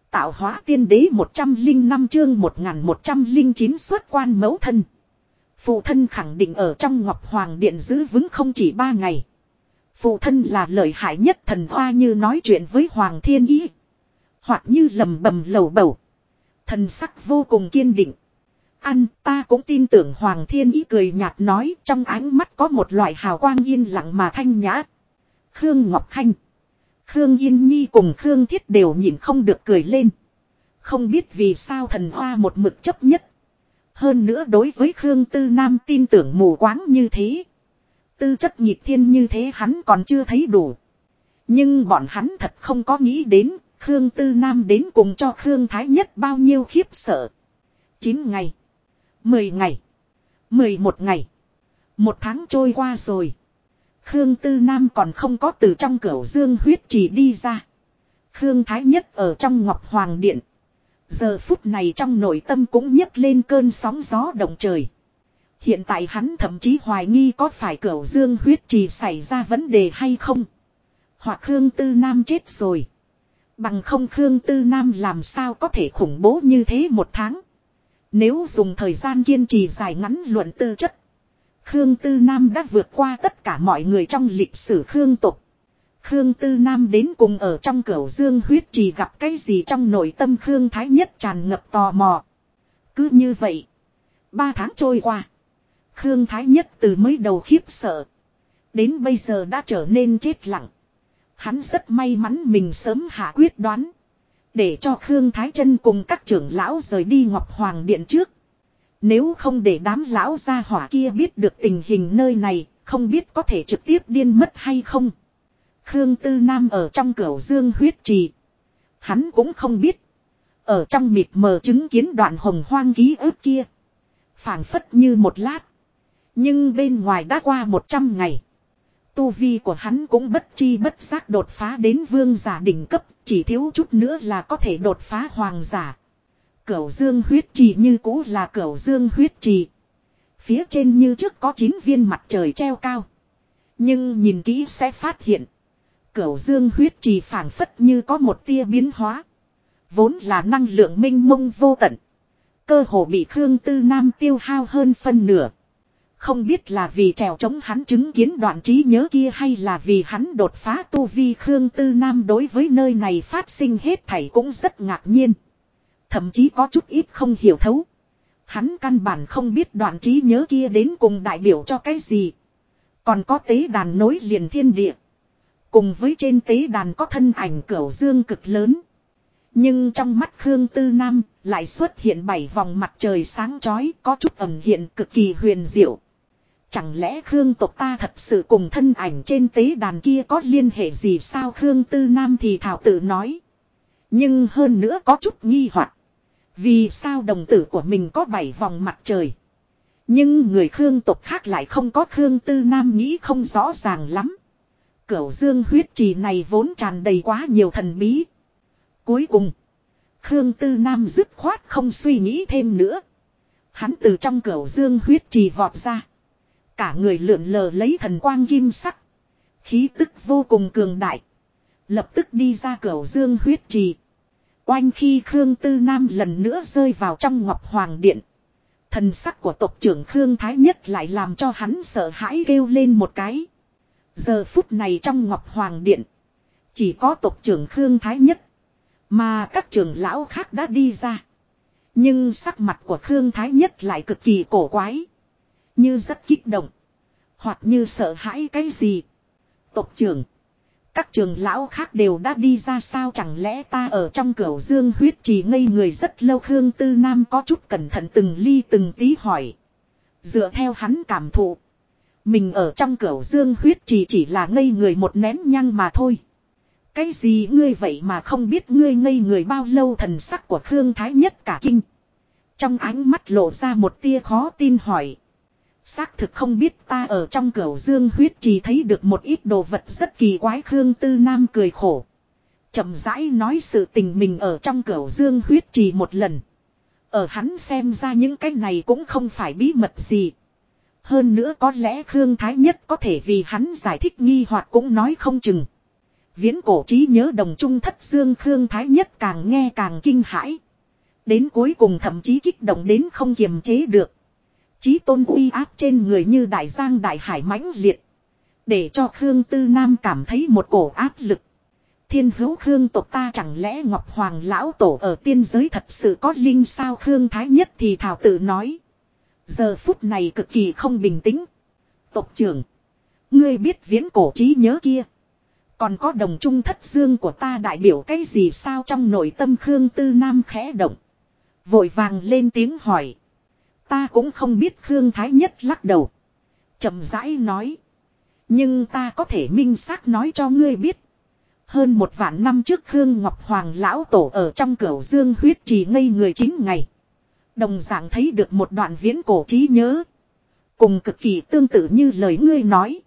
Tạo hóa tiên đế 105 chương 1109 xuất quan mẫu thân. Phụ thân khẳng định ở trong Ngọc Hoàng Điện giữ vững không chỉ 3 ngày. Phụ thân là lợi hại nhất thần hoa như nói chuyện với Hoàng Thiên Ý. Hoặc như lầm bầm lầu bầu. Thần sắc vô cùng kiên định. Ăn ta cũng tin tưởng Hoàng Thiên Ý cười nhạt nói trong ánh mắt có một loại hào quang yên lặng mà thanh nhã. Khương Ngọc Khanh. Khương Yên Nhi cùng Khương Thiết đều nhìn không được cười lên. Không biết vì sao thần hoa một mực chấp nhất. Hơn nữa đối với Khương Tư Nam tin tưởng mù quáng như thế. Tư chất nhịp thiên như thế hắn còn chưa thấy đủ. Nhưng bọn hắn thật không có nghĩ đến Khương Tư Nam đến cùng cho Khương Thái Nhất bao nhiêu khiếp sợ. 9 ngày. 10 ngày. 11 ngày. 1 tháng trôi qua rồi. Khương Tư Nam còn không có từ trong Cửu Dương huyết trì đi ra. Khương Thái Nhất ở trong Ngọc Hoàng Điện. Giờ phút này trong nội tâm cũng nhấc lên cơn sóng gió động trời. Hiện tại hắn thậm chí hoài nghi có phải Cửu Dương huyết trì xảy ra vấn đề hay không. Hoặc Khương Tư Nam chết rồi. Bằng không Khương Tư Nam làm sao có thể khủng bố như thế 1 tháng. Nếu dùng thời gian kiên trì dài ngắn luận tư chất. Khương Tư Nam đã vượt qua tất cả mọi người trong lịch sử Khương tộc. Khương Tư Nam đến cùng ở trong Cửu Dương huyết trì gặp cái gì trong nội tâm Khương Thái Nhất tràn ngập tò mò. Cứ như vậy. 3 tháng trôi qua. Khương Thái Nhất từ mới đầu khiếp sợ. Đến bây giờ đã trở nên chết lặng. Hắn rất may mắn mình sớm hạ quyết đoán. Để cho Khương Thái Chân cùng các trưởng lão rời đi Ngọc Hoàng Điện trước. Nếu không để đám lão gia hỏa kia biết được tình hình nơi này, không biết có thể trực tiếp điên mất hay không. Khương Tư Nam ở trong Cửu Dương huyết trì. Hắn cũng không biết. Ở trong mịt mờ chứng kiến đoạn hồng hoang ký ức kia. Phảng phất như một lát. Nhưng bên ngoài đã qua 100 ngày. Tu vi của hắn cũng bất chi bất giác đột phá đến vương giả đỉnh cấp. Chỉ thiếu chút nữa là có thể đột phá hoàng giả. Cửu Dương huyết trì như cũ là Cửu Dương huyết trì. Phía trên như trước có 9 viên mặt trời treo cao. Nhưng nhìn kỹ sẽ phát hiện. Cửu Dương huyết trì phảng phất như có một tia biến hóa. Vốn là năng lượng mênh mông vô tận. Cơ hồ bị Khương Tư Nam tiêu hao hơn phân nửa. Không biết là vì trèo chống hắn chứng kiến đoạn trí nhớ kia hay là vì hắn đột phá tu vi Khương Tư Nam đối với nơi này phát sinh hết thảy cũng rất ngạc nhiên. Thậm chí có chút ít không hiểu thấu. Hắn căn bản không biết đoạn trí nhớ kia đến cùng đại biểu cho cái gì. Còn có tế đàn nối liền thiên địa. Cùng với trên tế đàn có thân ảnh Cửu Dương cực lớn. Nhưng trong mắt Khương Tư Nam lại xuất hiện 7 vòng mặt trời sáng chói có chút ẩn hiện cực kỳ huyền diệu. Chẳng lẽ Khương tộc ta thật sự cùng thân ảnh trên tế đàn kia có liên hệ gì sao Khương Tư Nam thì thảo tự nói. Nhưng hơn nữa có chút nghi hoặc. Vì sao đồng tử của mình có 7 vòng mặt trời. Nhưng người Khương tộc khác lại không có Khương Tư Nam nghĩ không rõ ràng lắm. Cửu Dương huyết trì này vốn tràn đầy quá nhiều thần bí. Cuối cùng. Khương Tư Nam dứt khoát không suy nghĩ thêm nữa. Hắn từ trong Cửu Dương huyết trì vọt ra. Cả người lượn lờ lấy thần quang kim sắc. Khí tức vô cùng cường đại. Lập tức đi ra Cửu Dương huyết trì. Oanh khi Khương Tư Nam lần nữa rơi vào trong Ngọc Hoàng Điện. Thần sắc của tộc trưởng Khương Thái Nhất lại làm cho hắn sợ hãi kêu lên một cái. Giờ phút này trong Ngọc Hoàng Điện. Chỉ có tộc trưởng Khương Thái Nhất. Mà các trưởng lão khác đã đi ra. Nhưng sắc mặt của Khương Thái Nhất lại cực kỳ cổ quái. Như rất kích động. Hoặc như sợ hãi cái gì. Tộc trưởng. Các trưởng lão khác đều đã đi ra sao chẳng lẽ ta ở trong Cửu Dương huyết trì ngây người rất lâu Khương Tư Nam có chút cẩn thận từng ly từng tí hỏi. Dựa theo hắn cảm thụ. Mình ở trong Cửu Dương huyết trì chỉ là ngây người một nén nhang mà thôi. Cái gì ngươi vậy mà không biết ngươi ngây người bao lâu thần sắc của Khương Thái Nhất cả kinh. Trong ánh mắt lộ ra một tia khó tin hỏi. Xác thực không biết ta ở trong Cửu Dương huyết trì thấy được một ít đồ vật rất kỳ quái Khương Tư Nam cười khổ. Chậm rãi nói sự tình mình ở trong Cửu Dương huyết trì một lần. Ở hắn xem ra những cái này cũng không phải bí mật gì. Hơn nữa có lẽ Khương Thái Nhất có thể vì hắn giải thích nghi hoặc cũng nói không chừng. Viễn cổ trí nhớ đồng trung thất dương Khương Thái Nhất càng nghe càng kinh hãi. Đến cuối cùng thậm chí kích động đến không kiềm chế được. Chí tôn uy áp trên người như đại giang đại hải mãnh liệt. Để cho Khương Tư Nam cảm thấy một cổ áp lực. Thiên hữu Khương tộc ta chẳng lẽ Ngọc Hoàng lão tổ ở tiên giới thật sự có linh sao Khương Thái Nhất thì thảo tự nói. Giờ phút này cực kỳ không bình tĩnh. Tộc trưởng. Ngươi biết viễn cổ trí nhớ kia. Còn có đồng trung thất dương của ta đại biểu cái gì sao trong nội tâm Khương Tư Nam khẽ động. Vội vàng lên tiếng hỏi. Ta cũng không biết Khương Thái Nhất lắc đầu. Chậm rãi nói. Nhưng ta có thể minh xác nói cho ngươi biết. Hơn 1 vạn năm trước Khương Ngọc Hoàng lão tổ ở trong Cửu Dương huyết trì ngây người 9 ngày. Đồng dạng thấy được một đoạn viễn cổ trí nhớ. Cùng cực kỳ tương tự như lời ngươi nói.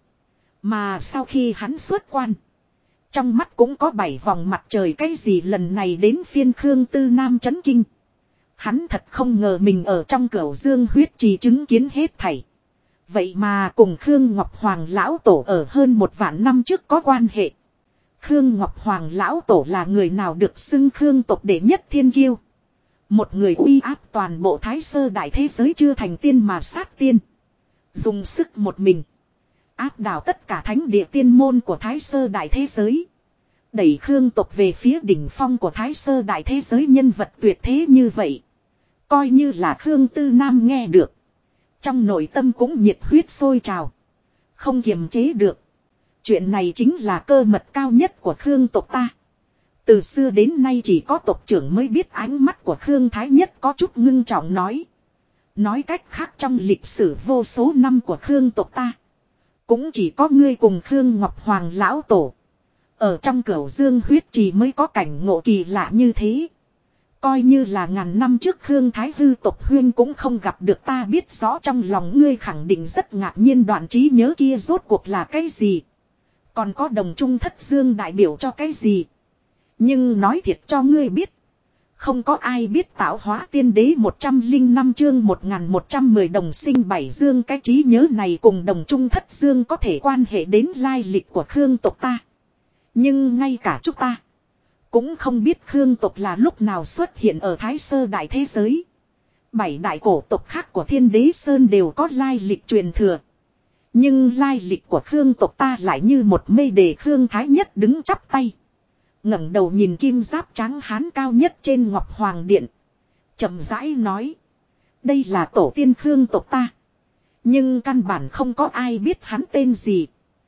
Mà sau khi hắn xuất quan. Trong mắt cũng có 7 vòng mặt trời cái gì lần này đến phiên Khương Tư Nam chấn kinh. Hắn thật không ngờ mình ở trong Cửu Dương huyết trì chứng kiến hết thảy. Vậy mà cùng Khương Ngọc Hoàng lão tổ ở hơn 1 vạn năm trước có quan hệ. Khương Ngọc Hoàng lão tổ là người nào được xưng Khương tộc đệ nhất thiên kiêu. Một người uy áp toàn bộ Thái Sơ đại thế giới chưa thành tiên mà sát tiên. Dùng sức một mình. Áp đảo tất cả thánh địa tiên môn của Thái Sơ đại thế giới. Đẩy Khương tộc về phía đỉnh phong của Thái Sơ đại thế giới nhân vật tuyệt thế như vậy. Coi như là Khương Tư Nam nghe được. Trong nội tâm cũng nhiệt huyết sôi trào. Không kiềm chế được. Chuyện này chính là cơ mật cao nhất của Khương tộc ta. Từ xưa đến nay chỉ có tộc trưởng mới biết ánh mắt của Khương Thái Nhất có chút ngưng trọng nói. Nói cách khác trong lịch sử vô số năm của Khương tộc ta. Cũng chỉ có ngươi cùng Khương Ngọc Hoàng lão tổ. Ở trong Cửu Dương huyết trì mới có cảnh ngộ kỳ lạ như thế. Coi như là ngàn năm trước Khương Thái Hư tộc huyên cũng không gặp được ta biết rõ trong lòng ngươi khẳng định rất ngạc nhiên đoạn trí nhớ kia rốt cuộc là cái gì. Còn có đồng trung thất dương đại biểu cho cái gì. Nhưng nói thiệt cho ngươi biết. Không có ai biết tạo hóa tiên đế 105 chương 1110 đồng sinh 7 dương cái trí nhớ này cùng đồng trung thất dương có thể quan hệ đến lai lịch của Khương tộc ta. Nhưng ngay cả chúng ta cũng không biết Khương tộc là lúc nào xuất hiện ở Thái Sơ đại thế giới. 7 đại cổ tộc khác của Thiên Đế Sơn đều có lai lịch truyền thừa. Nhưng lai lịch của Khương tộc ta lại như một mây đề Khương Thái Nhất đứng chắp tay. Ngẩng đầu nhìn kim giáp trắng hán cao nhất trên Ngọc Hoàng Điện. Chậm rãi nói. Đây là tổ tiên Khương tộc ta. Nhưng căn bản không có ai biết hắn tên gì.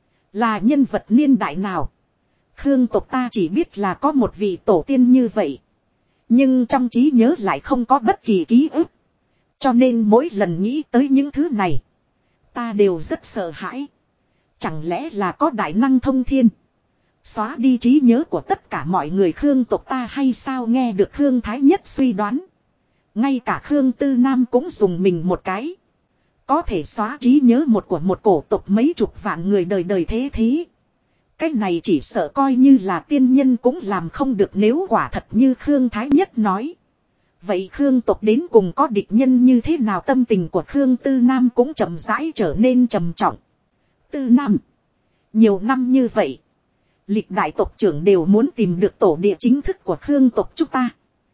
Là nhân vật niên đại nào. Khương tộc ta chỉ biết là có một vị tổ tiên như vậy. Nhưng trong trí nhớ lại không có bất kỳ ký ức. Cho nên mỗi lần nghĩ tới những thứ này. Ta đều rất sợ hãi. Chẳng lẽ là có đại năng thông thiên. Xóa đi trí nhớ của tất cả mọi người Khương tộc ta hay sao nghe được Khương Thái Nhất suy đoán. Ngay cả Khương Tư Nam cũng dùng mình một cái. Có thể xóa trí nhớ của một cổ tộc mấy chục vạn người đời đời thế thế. Cái này chỉ sợ coi như là tiên nhân cũng làm không được nếu quả thật như Khương Thái Nhất nói. Vậy Khương tộc đến cùng có địch nhân như thế nào tâm tình của Khương Tư Nam cũng chậm rãi trở nên trầm trọng. Tư Nam. Nhiều năm như vậy. Lịch đại tộc trưởng đều muốn tìm được tổ địa chính thức của Khương tộc chúng ta.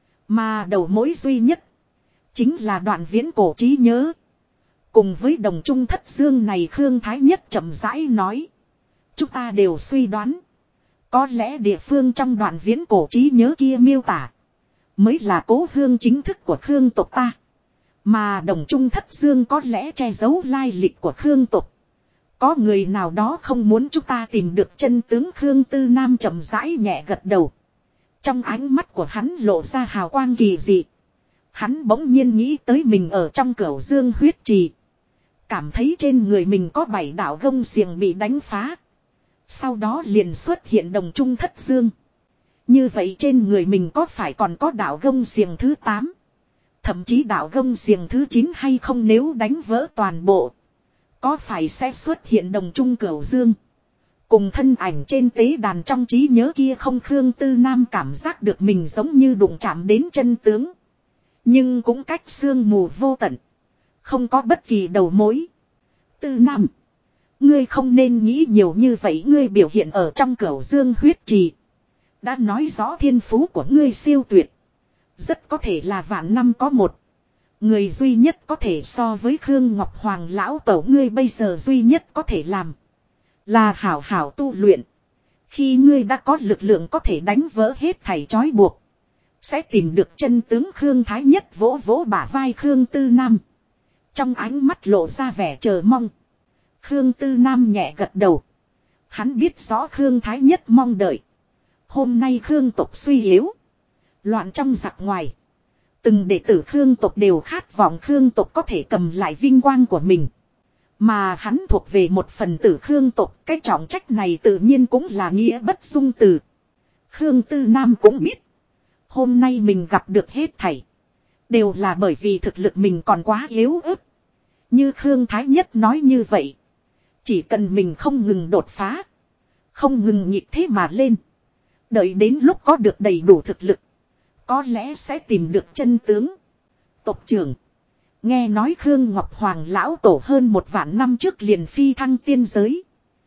Mà đầu mối duy nhất. Chính là đoạn viễn cổ trí nhớ. Cùng với đồng trung thất dương này Khương Thái Nhất chậm rãi nói. Chúng ta đều suy đoán. Có lẽ địa phương trong đoạn viễn cổ trí nhớ kia miêu tả. Mới là cố hương chính thức của Khương tộc ta. Mà đồng trung thất dương có lẽ che giấu lai lịch của Khương tộc. Có người nào đó không muốn chúng ta tìm được chân tướng Khương Tư Nam chậm rãi nhẹ gật đầu. Trong ánh mắt của hắn lộ ra hào quang kỳ dị. Hắn bỗng nhiên nghĩ tới mình ở trong Cửu Dương huyết trì. Cảm thấy trên người mình có 7 đạo gông xiềng bị đánh phá. Sau đó liền xuất hiện đồng trung thất dương. Như vậy trên người mình có phải còn có đạo gông xiềng thứ 8. Thậm chí đạo gông xiềng thứ 9 hay không nếu đánh vỡ toàn bộ. Có phải sẽ xuất hiện đồng trung Cửu Dương. Cùng thân ảnh trên tế đàn trong trí nhớ kia không Khương Tư Nam cảm giác được mình giống như đụng chạm đến chân tướng. Nhưng cũng cách sương mù vô tận. Không có bất kỳ đầu mối. Tư Nam. Ngươi không nên nghĩ nhiều như vậy, ngươi biểu hiện ở trong Cửu Dương huyết trì. Đã nói rõ thiên phú của ngươi siêu tuyệt. Rất có thể là vạn năm có một. Người duy nhất có thể so với Khương Ngọc Hoàng lão tổ, ngươi bây giờ duy nhất có thể làm. Là hảo hảo tu luyện. Khi ngươi đã có lực lượng có thể đánh vỡ hết thảy trói buộc. Sẽ tìm được chân tướng. Khương Thái Nhất vỗ vỗ bả vai Khương Tư Nam. Trong ánh mắt lộ ra vẻ chờ mong. Khương Tư Nam nhẹ gật đầu. Hắn biết rõ Khương Thái Nhất mong đợi. Hôm nay Khương tộc suy yếu. Loạn trong giặc ngoài. Từng đệ tử Khương tộc đều khát vọng Khương tộc có thể cầm lại vinh quang của mình. Mà hắn thuộc về một phần tử Khương tộc. Cái trọng trách này tự nhiên cũng là nghĩa bất dung từ. Khương Tư Nam cũng biết. Hôm nay mình gặp được hết thảy. Đều là bởi vì thực lực mình còn quá yếu ớt. Như Khương Thái Nhất nói như vậy. Chỉ cần mình không ngừng đột phá. Không ngừng nhịp thế mà lên. Đợi đến lúc có được đầy đủ thực lực. Có lẽ sẽ tìm được chân tướng. Tộc trưởng. Nghe nói Khương Ngọc Hoàng lão tổ hơn 1.000 năm trước liền phi thăng tiên giới.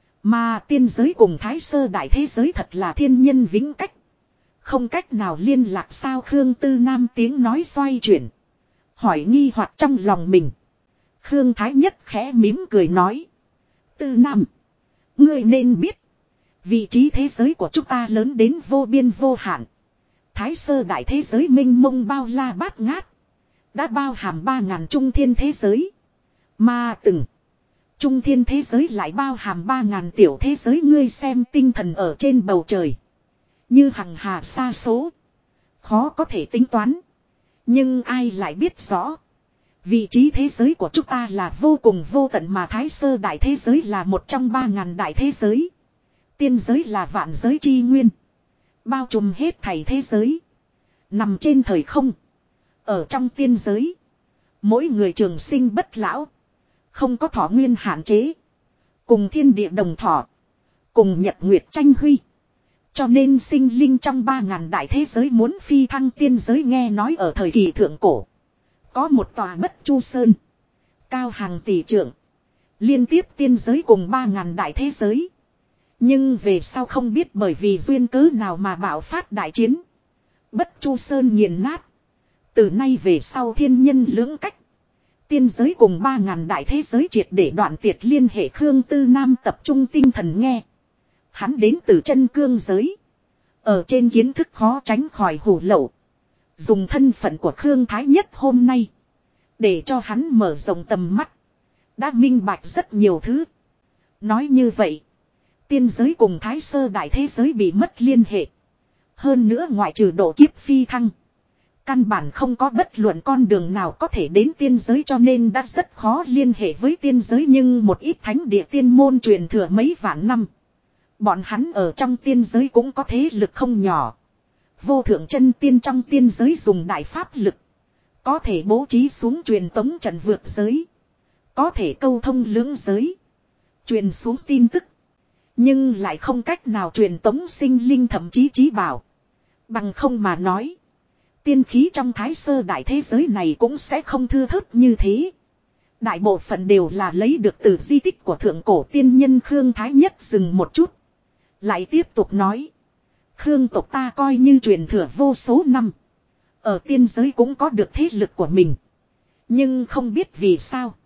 Mà tiên giới cùng Thái Sơ đại thế giới thật là thiên nhân vĩnh cách. Không cách nào liên lạc sao? Khương Tư Nam tiếng nói xoay chuyển. Hỏi nghi hoặc trong lòng mình. Khương Thái Nhất khẽ mím cười nói. Tư Nam. Ngươi nên biết. Vị trí thế giới của chúng ta lớn đến vô biên vô hạn. Thái Sơ đại thế giới mênh mông bao la bát ngát. Đã bao hàm 3.000 trung thiên thế giới. Mà từng. Trung thiên thế giới lại bao hàm 3.000 tiểu thế giới. Ngươi xem tinh thần ở trên bầu trời. Như hằng hà sa số. Khó có thể tính toán. Nhưng ai lại biết rõ. Vị trí thế giới của chúng ta là vô cùng vô tận, mà Thái Sơ đại thế giới là một trong 3.000 đại thế giới. Tiên giới là vạn giới chi nguyên. Bao trùm hết thảy thế giới. Nằm trên thời không. Ở trong tiên giới. Mỗi người trường sinh bất lão. Không có thọ nguyên hạn chế. Cùng thiên địa đồng thọ. Cùng nhật nguyệt tranh huy. Cho nên sinh linh trong 3.000 đại thế giới muốn phi thăng tiên giới. Nghe nói ở thời kỳ thượng cổ. Có một tòa Bất Chu Sơn. Cao hàng tỷ trượng. Liên tiếp tiên giới cùng 3.000 đại thế giới. Nhưng về sau không biết bởi vì duyên cớ nào mà bạo phát đại chiến. Bất Chu Sơn nghiền nát. Từ nay về sau thiên nhân lưỡng cách. Tiên giới cùng 3.000 đại thế giới triệt để đoạn tiệt liên hệ. Khương Tư Nam tập trung tinh thần nghe. Hắn đến từ chân cương giới. Ở trên kiến thức khó tránh khỏi hủ lậu. Dùng thân phận của Khương Thái Nhất hôm nay. Để cho hắn mở rộng tầm mắt. Đã minh bạch rất nhiều thứ. Nói như vậy. Tiên giới cùng Thái Sơ đại thế giới bị mất liên hệ. Hơn nữa ngoại trừ độ kiếp phi thăng. Căn bản không có bất luận con đường nào có thể đến tiên giới, cho nên đã rất khó liên hệ với tiên giới. Nhưng một ít thánh địa tiên môn truyền thừa mấy vạn năm. Bọn hắn ở trong tiên giới cũng có thế lực không nhỏ. Vô thượng chân tiên trong tiên giới dùng đại pháp lực. Có thể bố trí xuống truyền tống trận vượt giới. Có thể câu thông lưỡng giới. Truyền xuống tin tức. Nhưng lại không cách nào truyền tống sinh linh thậm chí trí bảo. Bằng không mà nói. Tiên khí trong Thái Sơ đại thế giới này cũng sẽ không thưa thớt như thế. Đại bộ phận đều là lấy được từ di tích của thượng cổ tiên nhân. Khương Thái Nhất dừng một chút. Lại tiếp tục nói. Khương tộc ta coi như truyền thừa vô số năm. Ở tiên giới cũng có được thế lực của mình. Nhưng không biết vì sao.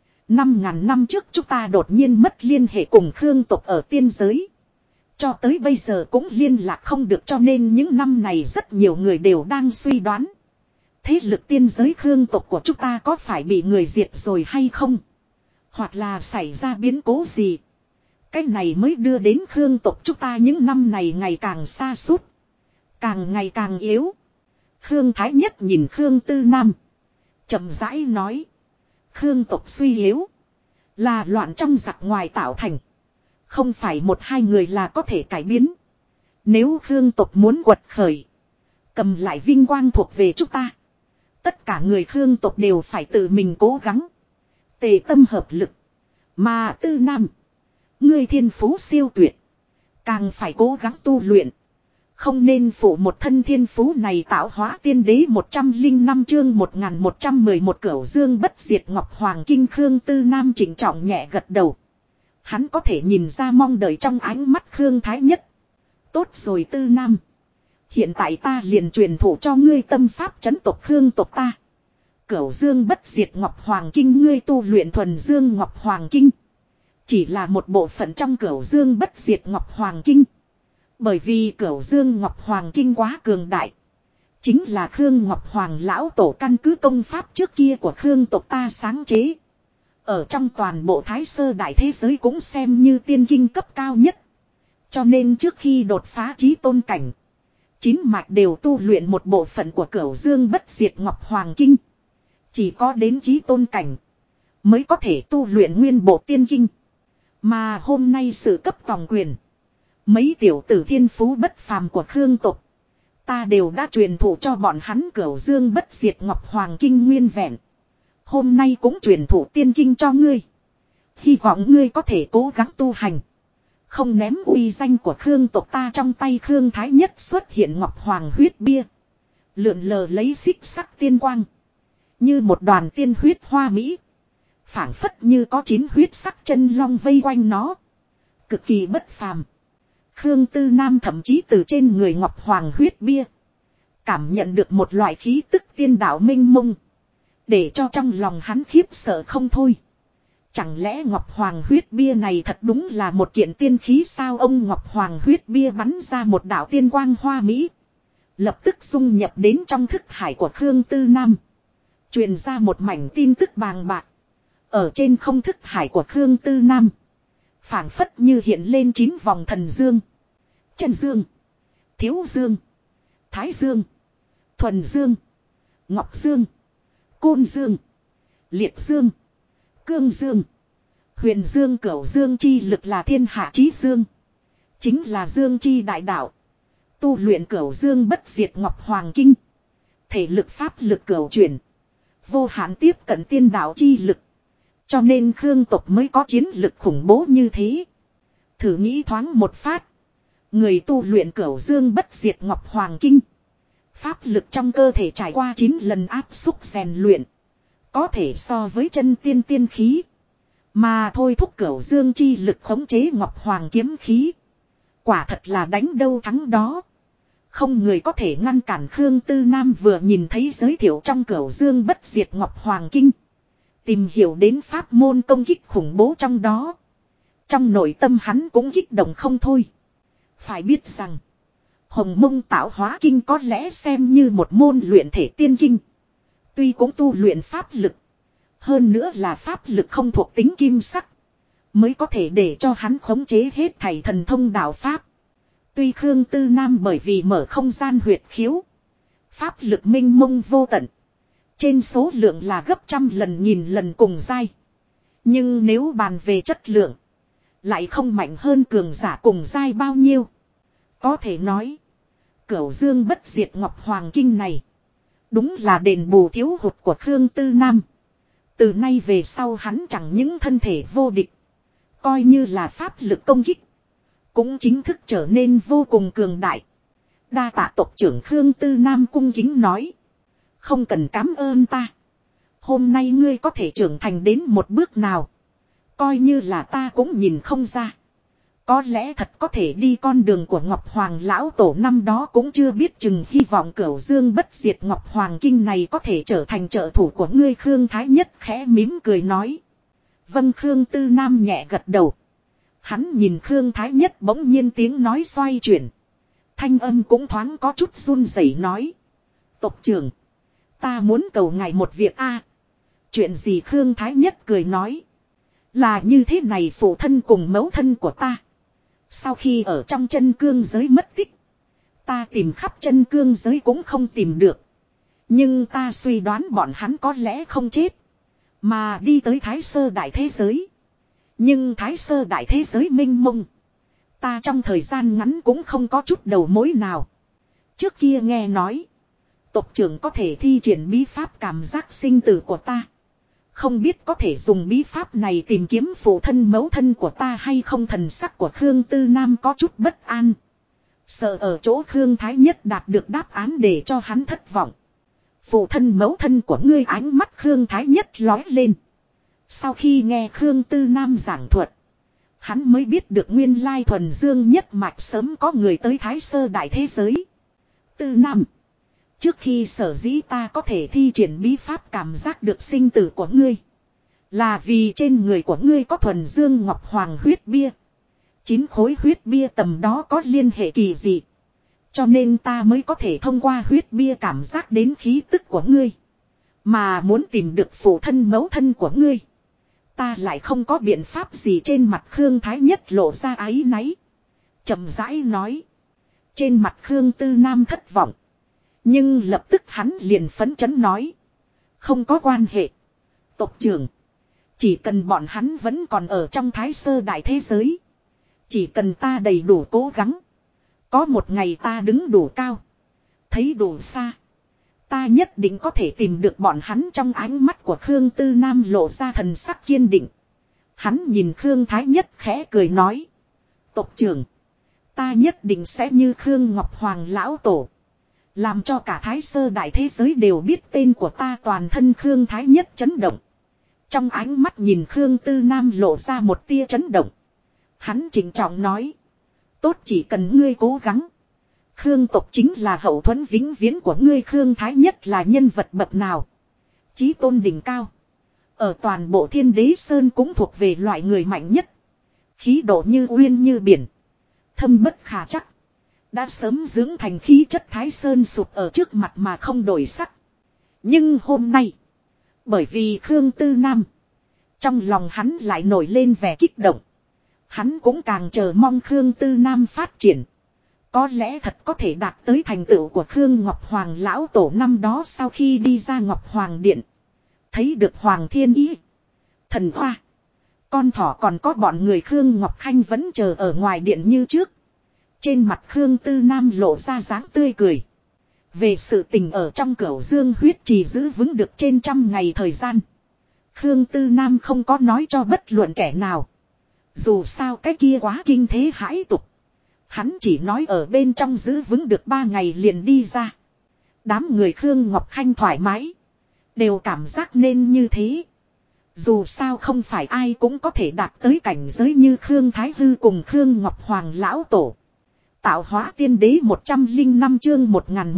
5.000 năm trước chúng ta đột nhiên mất liên hệ cùng Khương tộc ở tiên giới. Cho tới bây giờ cũng liên lạc không được, cho nên những năm này rất nhiều người đều đang suy đoán. Thế lực tiên giới Khương tộc của chúng ta có phải bị người diệt rồi hay không? Hoặc là xảy ra biến cố gì? Cái này mới đưa đến Khương tộc chúng ta những năm này ngày càng sa sút, càng ngày càng yếu. Khương Thái Nhất nhìn Khương Tư Nam. Chậm rãi nói. Khương tộc suy yếu. Là loạn trong giặc ngoài tạo thành. Không phải một hai người là có thể cải biến. Nếu Khương tộc muốn quật khởi. Cầm lại vinh quang thuộc về chúng ta. Tất cả người Khương tộc đều phải tự mình cố gắng. Tề tâm hợp lực. Mà Tư Nam. Ngươi thiên phú siêu tuyệt. Càng phải cố gắng tu luyện. Không nên phụ một thân thiên phú này. Tạo hóa tiên đế 105 chương 1111 Cửu Dương bất diệt Ngọc Hoàng Kinh. Khương Tư Nam chỉnh trọng nhẹ gật đầu. Hắn có thể nhìn ra mong đợi trong ánh mắt Khương Thái Nhất. Tốt rồi Tư Nam. Hiện tại ta liền truyền thụ cho ngươi tâm pháp trấn tộc Khương tộc ta. Cửu Dương bất diệt Ngọc Hoàng Kinh, ngươi tu luyện thuần Dương Ngọc Hoàng Kinh. Chỉ là một bộ phận trong Cửu Dương bất diệt Ngọc Hoàng Kinh. Bởi vì Cửu Dương Ngọc Hoàng Kinh quá cường đại. Chính là Khương Ngọc Hoàng lão tổ căn cứ công pháp trước kia của Khương tộc ta sáng chế. Ở trong toàn bộ Thái Sơ đại thế giới cũng xem như tiên kinh cấp cao nhất. Cho nên trước khi đột phá chí tôn cảnh, chín mạch đều tu luyện một bộ phận của Cửu Dương bất diệt Ngọc Hoàng Kinh. Chỉ có đến chí tôn cảnh mới có thể tu luyện nguyên bộ tiên kinh. Mà hôm nay sự cấp tòng quyền, mấy tiểu tử thiên phú bất phàm của Khương tộc, ta đều đã truyền thụ cho bọn hắn Cửu Dương bất diệt Ngọc Hoàng Kinh nguyên vẹn. Hôm nay cũng truyền thụ tiên kinh cho ngươi. Hy vọng ngươi có thể cố gắng tu hành, không ném uy danh của Khương tộc ta. Trong tay Khương Thái Nhất xuất hiện Ngọc Hoàng huyết bia, lượn lờ lấy xích sắc tiên quang, như một đoàn tiên huyết hoa mỹ, phảng phất như có 9 huyết sắc chân long vây quanh nó, cực kỳ bất phàm. Khương Tư Nam thậm chí từ trên người Ngọc Hoàng huyết bia cảm nhận được một loại khí tức tiên đạo minh mông, để cho trong lòng hắn khiếp sợ không thôi. Chẳng lẽ Ngọc Hoàng huyết bia này thật đúng là một kiện tiên khí sao? Ông Ngọc Hoàng huyết bia bắn ra một đạo tiên quang hoa mỹ, lập tức dung nhập đến trong thức hải của Khương Tư Nam, truyền ra một mảnh tin tức bàng bạc. Ở trên không thức hải của Khương Tư Nam, phảng phất như hiện lên 9 vòng thần dương: Chân Dương, Thiếu Dương, Thái Dương, Thuần Dương, Ngọc Dương, Côn Dương, Liệt Dương, Cương Dương, Huyền Dương. Cửu Dương chi lực là thiên hạ chí dương, chính là dương chi đại đạo. Tu luyện Cửu Dương bất diệt Ngọc Hoàng Kinh, thể lực pháp lực cửu chuyển, vô hạn tiếp cận tiên đạo chi lực. Cho nên Khương tộc mới có chiến lực khủng bố như thế. Thử nghĩ thoáng một phát, người tu luyện Cửu Dương bất diệt Ngọc Hoàng Kinh, pháp lực trong cơ thể trải qua 9 lần áp xúc rèn luyện, có thể so với chân tiên tiên khí. Mà thôi thúc Cửu Dương chi lực khống chế Ngọc Hoàng kiếm khí, quả thật là đánh đâu thắng đó. Không người có thể ngăn cản Khương Tư Nam vừa nhìn thấy giới thiệu trong Cửu Dương bất diệt Ngọc Hoàng Kinh, tìm hiểu đến pháp môn công kích khủng bố trong đó. Trong nội tâm hắn cũng kích động không thôi. Phải biết rằng, Hồng Mông Tạo Hóa Kinh có lẽ xem như một môn luyện thể tiên kinh. Tuy cũng tu luyện pháp lực, hơn nữa là pháp lực không thuộc tính kim sắc, mới có thể để cho hắn khống chế hết thảy thần thông đạo pháp. Tuy Khương Tư Nam bởi vì mở không gian huyệt khiếu, pháp lực minh mông vô tận, trên số lượng là gấp trăm lần nghìn lần cùng giai, nhưng nếu bàn về chất lượng, lại không mạnh hơn cường giả cùng giai bao nhiêu. Có thể nói, Cửu Dương bất diệt Ngọc Hoàng Kinh này đúng là đền bù thiếu hụt của Khương Tư Nam. Từ nay về sau hắn chẳng những thân thể vô địch, coi như là pháp lực công kích cũng chính thức trở nên vô cùng cường đại. Đa tạ tộc trưởng. Khương Tư Nam cung kính nói. Không cần cảm ơn ta. Hôm nay ngươi có thể trưởng thành đến một bước nào, coi như là ta cũng nhìn không ra. Có lẽ thật có thể đi con đường của Ngọc Hoàng lão tổ năm đó cũng chưa biết chừng. Hy vọng Cửu Dương bất diệt Ngọc Hoàng Kinh này có thể trở thành trợ thủ của ngươi. Khương Thái Nhất khẽ mím cười nói. Vâng. Khương Tư Nam nhẹ gật đầu. Hắn nhìn Khương Thái Nhất, bỗng nhiên tiếng nói xoay chuyển, thanh âm cũng thoáng có chút run rẩy nói. Tộc trưởng, ta muốn cầu ngài một việc a. Chuyện gì? Khương Thái Nhất cười nói. Là như thế này, phụ thân cùng mẫu thân của ta sau khi ở trong chân cương giới mất tích, ta tìm khắp chân cương giới cũng không tìm được. Nhưng ta suy đoán bọn hắn có lẽ không chết, mà đi tới Thái Sơ đại thế giới. Nhưng Thái Sơ đại thế giới mênh mông, ta trong thời gian ngắn cũng không có chút đầu mối nào. Trước kia nghe nói tộc trưởng có thể thi triển bí pháp cảm giác sinh tử của ta, không biết có thể dùng bí pháp này tìm kiếm phụ thân mẫu thân của ta hay không? Thần sắc của Khương Tư Nam có chút bất an, sợ ở chỗ Khương Thái Nhất đạt được đáp án để cho hắn thất vọng. Phụ thân mẫu thân của ngươi? Ánh mắt Khương Thái Nhất lóe lên. Sau khi nghe Khương Tư Nam giảng thuật, Hắn mới biết được nguyên lai thuần dương nhất mạch sớm có người tới Thái Sơ đại thế giới. Tư Nam. Trước khi sở dĩ ta có thể thi triển bí pháp cảm giác được sinh tử của ngươi. Là vì trên người của ngươi có thuần dương ngọc hoàng huyết bia. 9 khối huyết bia tầm đó có liên hệ kỳ dị. Cho nên ta mới có thể thông qua huyết bia cảm giác đến khí tức của ngươi. Mà muốn tìm được phụ thân mẫu thân của ngươi. Ta lại không có biện pháp gì trên mặt Khương Thái Nhất lộ ra áy náy. Chậm rãi nói. Trên mặt Khương Tư Nam thất vọng. Nhưng lập tức hắn liền phấn chấn nói. Không có quan hệ. Tộc trưởng. Chỉ cần bọn hắn vẫn còn ở trong Thái Sơ đại thế giới. Chỉ cần ta đầy đủ cố gắng. Có một ngày ta đứng đủ cao. Thấy đủ xa. Ta nhất định có thể tìm được bọn hắn. Trong ánh mắt của Khương Tư Nam lộ ra thần sắc kiên định. Hắn nhìn Khương Thái Nhất khẽ cười nói. Tộc trưởng. Ta nhất định sẽ như Khương Ngọc Hoàng lão tổ. Làm cho cả Thái Sơ đại thế giới đều biết tên của ta. Toàn thân Khương Thái Nhất chấn động. Trong ánh mắt nhìn Khương Tư Nam lộ ra một tia chấn động. Hắn trịnh trọng nói. Tốt, chỉ cần ngươi cố gắng. Khương tộc chính là hậu thuẫn vĩnh viễn của ngươi. Khương Thái Nhất là nhân vật bậc nào? Chí tôn đỉnh cao. Ở toàn bộ Thiên Đế Sơn cũng thuộc về loại người mạnh nhất. Khí độ như uyên như biển. Thâm bất khả chắc. Đã sớm dưỡng thành khí chất Thái Sơn sụp ở trước mặt mà không đổi sắc. Nhưng hôm nay. Bởi vì Khương Tư Nam. Trong lòng hắn lại nổi lên vẻ kích động. Hắn cũng càng chờ mong Khương Tư Nam phát triển. Có lẽ thật có thể đạt tới thành tựu của Khương Ngọc Hoàng lão tổ năm đó sau khi đi ra Ngọc Hoàng Điện. Thấy được Hoàng Thiên Ý. Thần Hoa. Con thỏ còn có bọn người Khương Ngọc Khanh vẫn chờ ở ngoài điện như trước. Trên mặt Khương Tư Nam lộ ra dáng tươi cười. Về sự tình ở trong Cửu Dương huyết trì giữ vững được trên 100 ngày thời gian. Khương Tư Nam không có nói cho bất luận kẻ nào. Dù sao cái kia quá kinh thế hãi tục. Hắn chỉ nói ở bên trong giữ vững được 3 ngày liền đi ra. Đám người Khương Ngọc Khanh thoải mái. Đều cảm giác nên như thế. Dù sao không phải ai cũng có thể đạt tới cảnh giới như Khương Thái Hư cùng Khương Ngọc Hoàng lão tổ. Tạo hóa tiên đế 105 chương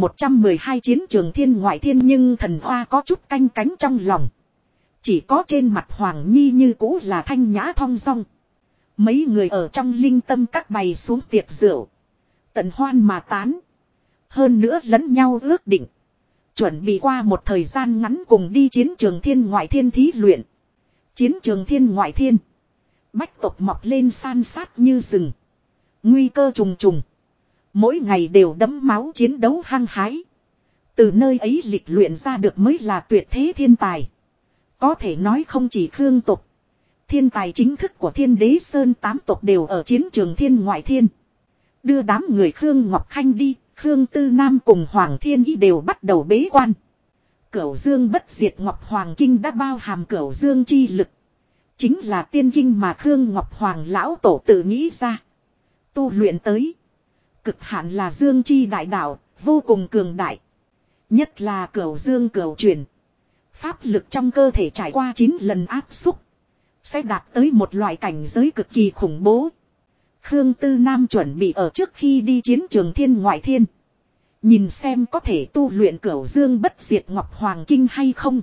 1112 chiến trường thiên ngoại thiên, nhưng thần hoa có chút canh cánh trong lòng. Chỉ có trên mặt Hoàng Nhi như cũ là thanh nhã thong dong. Mấy người ở trong linh tâm các bày xuống tiệc rượu. Tận hoan mà tán. Hơn nữa lẫn nhau ước định. Chuẩn bị qua một thời gian ngắn cùng đi chiến trường thiên ngoại thiên thí luyện. Chiến trường thiên ngoại thiên. Bách tộc mọc lên san sát như rừng. Nguy cơ trùng trùng. Mỗi ngày đều đẫm máu chiến đấu hăng hái. Từ nơi ấy lịch luyện ra được mới là tuyệt thế thiên tài. Có thể nói không chỉ Khương tộc. Thiên tài chính thức của Thiên Đế Sơn 8 tộc đều ở chiến trường thiên ngoại thiên. Đưa đám người Khương Ngọc Khanh đi, Khương Tư Nam cùng Hoàng Thiên Ý đều bắt đầu bế quan. Cửu Dương bất diệt Ngọc Hoàng Kinh đã bao hàm Cửu Dương chi lực. Chính là tiên kinh mà Khương Ngọc Hoàng lão tổ tự nghĩ ra. Tu luyện tới. Cực hạn là Dương chi đại đạo, vô cùng cường đại. Nhất là Cửu Dương cửu chuyển. Pháp lực trong cơ thể trải qua 9 lần áp xúc. Sẽ đạt tới một loại cảnh giới cực kỳ khủng bố. Khương Tư Nam chuẩn bị ở trước khi đi chiến trường thiên ngoại thiên. Nhìn xem có thể tu luyện Cửu Dương bất diệt Ngọc Hoàng Kinh hay không.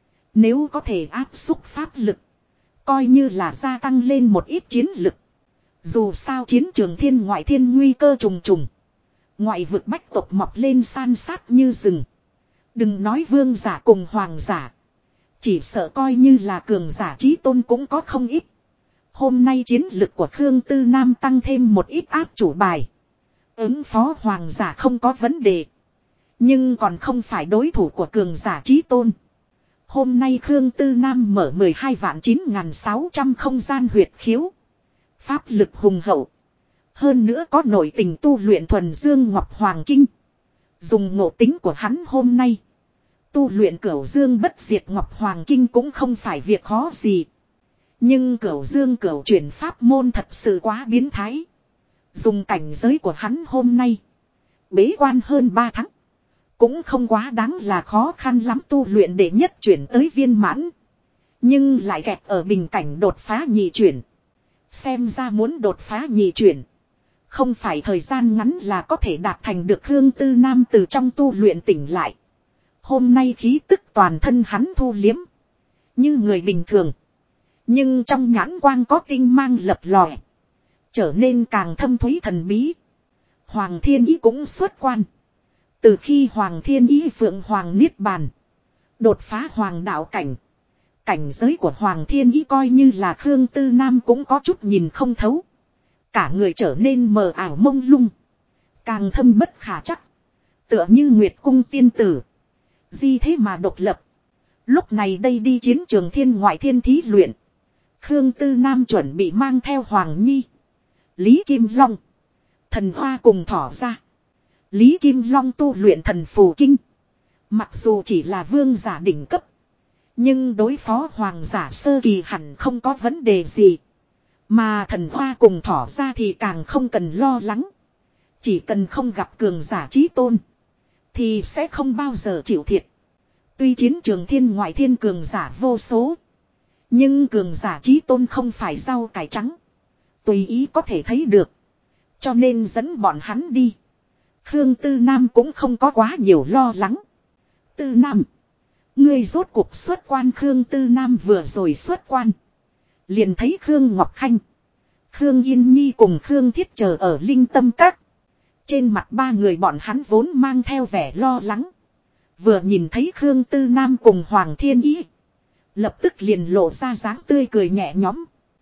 Nếu có thể áp xúc pháp lực. Coi như là gia tăng lên một ít chiến lực. Dù sao chiến trường thiên ngoại thiên nguy cơ trùng trùng. Ngoại vực bách tộc mọc lên san sát như rừng. Đừng nói vương giả cùng hoàng giả. Chỉ sợ coi như là cường giả trí tôn cũng có không ít. Hôm nay chiến lực của Khương Tư Nam tăng thêm một ít áp chủ bài. Ứng phó hoàng giả không có vấn đề. Nhưng còn không phải đối thủ của cường giả trí tôn. Hôm nay Khương Tư Nam mở 12.9.600 không gian huyệt khiếu. Pháp lực hùng hậu. Hơn nữa có nội tình tu luyện thuần dương Ngọc Hoàng Kinh. Dùng ngộ tính của hắn hôm nay. Tu luyện Cửu Dương bất diệt Ngọc Hoàng Kinh cũng không phải việc khó gì. Nhưng Cửu Dương cửu chuyển pháp môn thật sự quá biến thái. Dùng cảnh giới của hắn hôm nay. Bế quan hơn 3 tháng. Cũng không quá đáng là khó khăn lắm tu luyện để nhất chuyển tới viên mãn. Nhưng lại kẹt ở bình cảnh đột phá nhị chuyển. Xem ra muốn đột phá nhị chuyển. Không phải thời gian ngắn là có thể đạt thành được. Khương Tư Nam từ trong tu luyện tỉnh lại. Hôm nay khí tức toàn thân hắn thu liếm. Như người bình thường. Nhưng trong nhãn quang có tinh mang lập lòe. Trở nên càng thâm thúy thần bí. Hoàng Thiên Ý cũng xuất quan. Từ khi Hoàng Thiên Ý Phượng Hoàng Niết Bàn. Đột phá Hoàng đạo cảnh. Cảnh giới của Hoàng Thiên Ý coi như là Khương Tư Nam cũng có chút nhìn không thấu. Cả người trở nên mờ ảo mông lung. Càng thâm bất khả chắc. Tựa như Nguyệt Cung tiên tử. Di thế mà độc lập. Lúc này đây đi chiến trường thiên ngoại thiên thí luyện. Khương Tư Nam chuẩn bị mang theo Hoàng Nhi. Lý Kim Long. Thần Hoa cùng thỏ ra. Lý Kim Long tu luyện thần phù kinh. Mặc dù chỉ là vương giả đỉnh cấp. Nhưng đối phó hoàng giả sơ kỳ hẳn không có vấn đề gì. Mà thần Hoa cùng thỏ ra thì càng không cần lo lắng. Chỉ cần không gặp cường giả chí tôn. Thì sẽ không bao giờ chịu thiệt. Tuy chiến trường thiên ngoại thiên cường giả vô số. Nhưng cường giả chí tôn không phải rau cải trắng. Tùy ý có thể thấy được. Cho nên dẫn bọn hắn đi. Khương Tư Nam cũng không có quá nhiều lo lắng. Tư Nam. Ngươi rốt cuộc xuất quan. Khương Tư Nam vừa rồi xuất quan. Liền thấy Khương Ngọc Khanh. Khương Yên Nhi cùng Khương Thiết chờ ở Linh Tâm Các. Trên mặt ba người bọn hắn vốn mang theo vẻ lo lắng. Vừa nhìn thấy Khương Tư Nam cùng Hoàng Thiên Ý. Lập tức liền lộ ra dáng tươi cười nhẹ nhõm.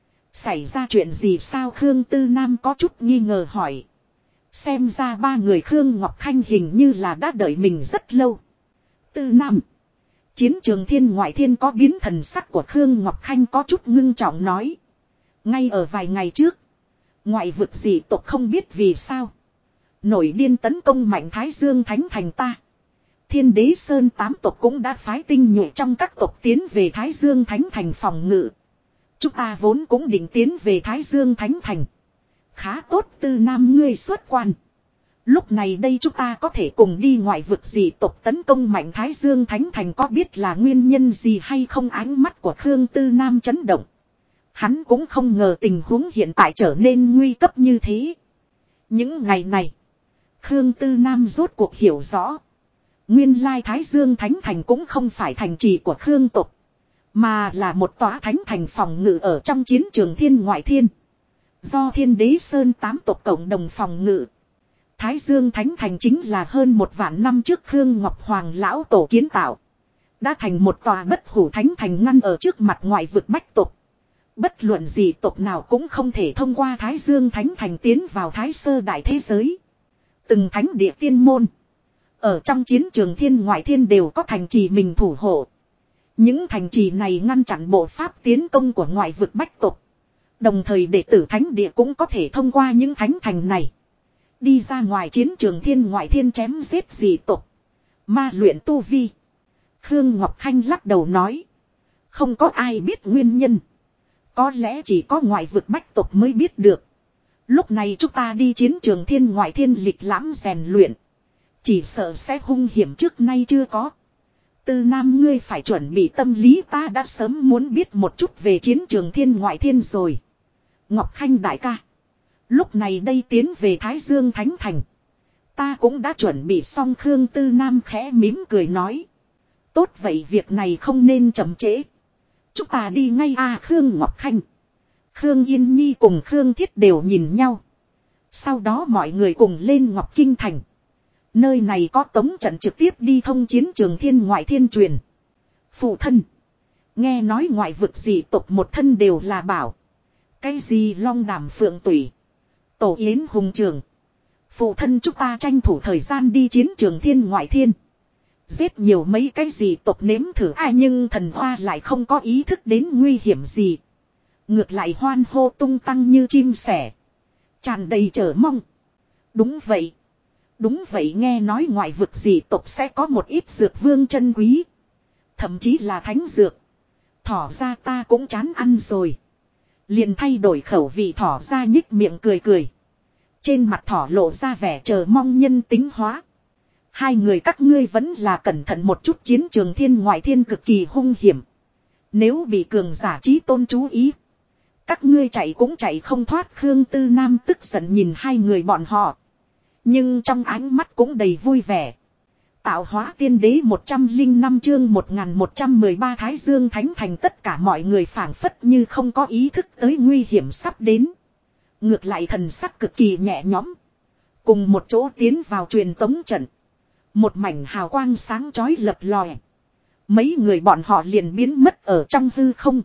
Xảy ra chuyện gì sao? Khương Tư Nam có chút nghi ngờ hỏi. Xem ra ba người Khương Ngọc Khanh hình như là đã đợi mình rất lâu. Tư Nam. Chiến trường thiên ngoại thiên có biến. Thần sắc của Khương Ngọc Khanh có chút ngưng trọng nói. Ngay ở vài ngày trước. Ngoại vực dị tộc không biết vì sao. Nổi điên tấn công mạnh Thái Dương Thánh Thành ta. Thiên Đế Sơn 8 tộc cũng đã phái tinh nhuệ trong các tộc tiến về Thái Dương Thánh Thành phòng ngự. Chúng ta vốn cũng định tiến về Thái Dương Thánh Thành. Khá tốt. Tư Nam ngươi xuất quan. Lúc này đây chúng ta có thể cùng đi ngoại vực dị tộc tấn công mạnh Thái Dương Thánh Thành. Có biết là nguyên nhân gì hay không? Ánh mắt của Khương Tư Nam chấn động. Hắn cũng không ngờ tình huống hiện tại trở nên nguy cấp như thế. Những ngày này, Khương Tư Nam rốt cuộc hiểu rõ. Nguyên lai Thái Dương Thánh Thành cũng không phải thành trì của Khương tộc. Mà là một tòa thánh thành phòng ngự ở trong chiến trường thiên ngoại thiên. Do Thiên Đế Sơn 8 tộc cộng đồng phòng ngự. Thái Dương Thánh Thành chính là hơn 1 vạn năm trước Khương Ngọc Hoàng lão tổ kiến tạo. Đã thành một tòa bất hủ thánh thành ngăn ở trước mặt ngoại vực bách tộc. Bất luận gì tộc nào cũng không thể thông qua Thái Dương Thánh Thành tiến vào Thái Sơ đại thế giới. Từng thánh địa tiên môn. Ở trong chiến trường thiên ngoại thiên đều có thành trì mình thủ hộ. Những thành trì này ngăn chặn bộ pháp tiến công của ngoại vực bách tộc. Đồng thời đệ tử thánh địa cũng có thể thông qua những thánh thành này. Đi ra ngoài chiến trường thiên ngoại thiên chém giết dị tộc. Ma luyện tu vi. Khương Ngọc Khanh lắc đầu nói. Không có ai biết nguyên nhân. Có lẽ chỉ có ngoại vực bách tộc mới biết được. Lúc này chúng ta đi chiến trường thiên ngoại thiên lịch lãm rèn luyện. Chỉ sợ sẽ hung hiểm trước nay chưa có. Tư Nam ngươi phải chuẩn bị tâm lý. Ta đã sớm muốn biết một chút về chiến trường thiên ngoại thiên rồi. Ngọc Khanh đại ca. Lúc này đây tiến về Thái Dương Thánh Thành. Ta cũng đã chuẩn bị xong. Khương Tư Nam khẽ mỉm cười nói. Tốt vậy việc này không nên chậm trễ. Chúng ta đi ngay à. Khương Ngọc Khanh. Khương Yên Nhi cùng Khương Thiết đều nhìn nhau. Sau đó mọi người cùng lên Ngọc Kinh Thành. Nơi này có tống trận trực tiếp đi thông chiến trường thiên ngoại thiên truyền. Phụ thân. Nghe nói ngoại vực dị tộc một thân đều là bảo. Cái gì long đàm phượng tủy. Tổ yến hùng trường. Phụ thân chúng ta tranh thủ thời gian đi chiến trường thiên ngoại thiên. Giết nhiều mấy cái gì tộc nếm thử ai. Nhưng thần Hoa lại không có ý thức đến nguy hiểm gì. Ngược lại hoan hô tung tăng như chim sẻ. Tràn đầy chờ mong. Đúng vậy. Đúng vậy, nghe nói ngoại vực dị tộc sẽ có một ít dược vương chân quý. Thậm chí là thánh dược. Thỏ ra ta cũng chán ăn rồi. Liền thay đổi khẩu vị. Thỏ ra nhích miệng cười cười. Trên mặt thỏ lộ ra vẻ chờ mong nhân tính hóa. Hai người các ngươi vẫn là cẩn thận một chút. Chiến trường thiên ngoại thiên cực kỳ hung hiểm. Nếu bị cường giả trí tôn chú ý. Các ngươi chạy cũng chạy không thoát. Khương Tư Nam tức giận nhìn hai người bọn họ. Nhưng trong ánh mắt cũng đầy vui vẻ. Tạo hóa tiên đế 105 chương 1113 Thái Dương Thánh Thành. Tất cả mọi người phảng phất như không có ý thức tới nguy hiểm sắp đến. Ngược lại thần sắc cực kỳ nhẹ nhõm. Cùng một chỗ tiến vào truyền tống trận. Một mảnh hào quang sáng chói lập lòe. Mấy người bọn họ liền biến mất ở trong hư không.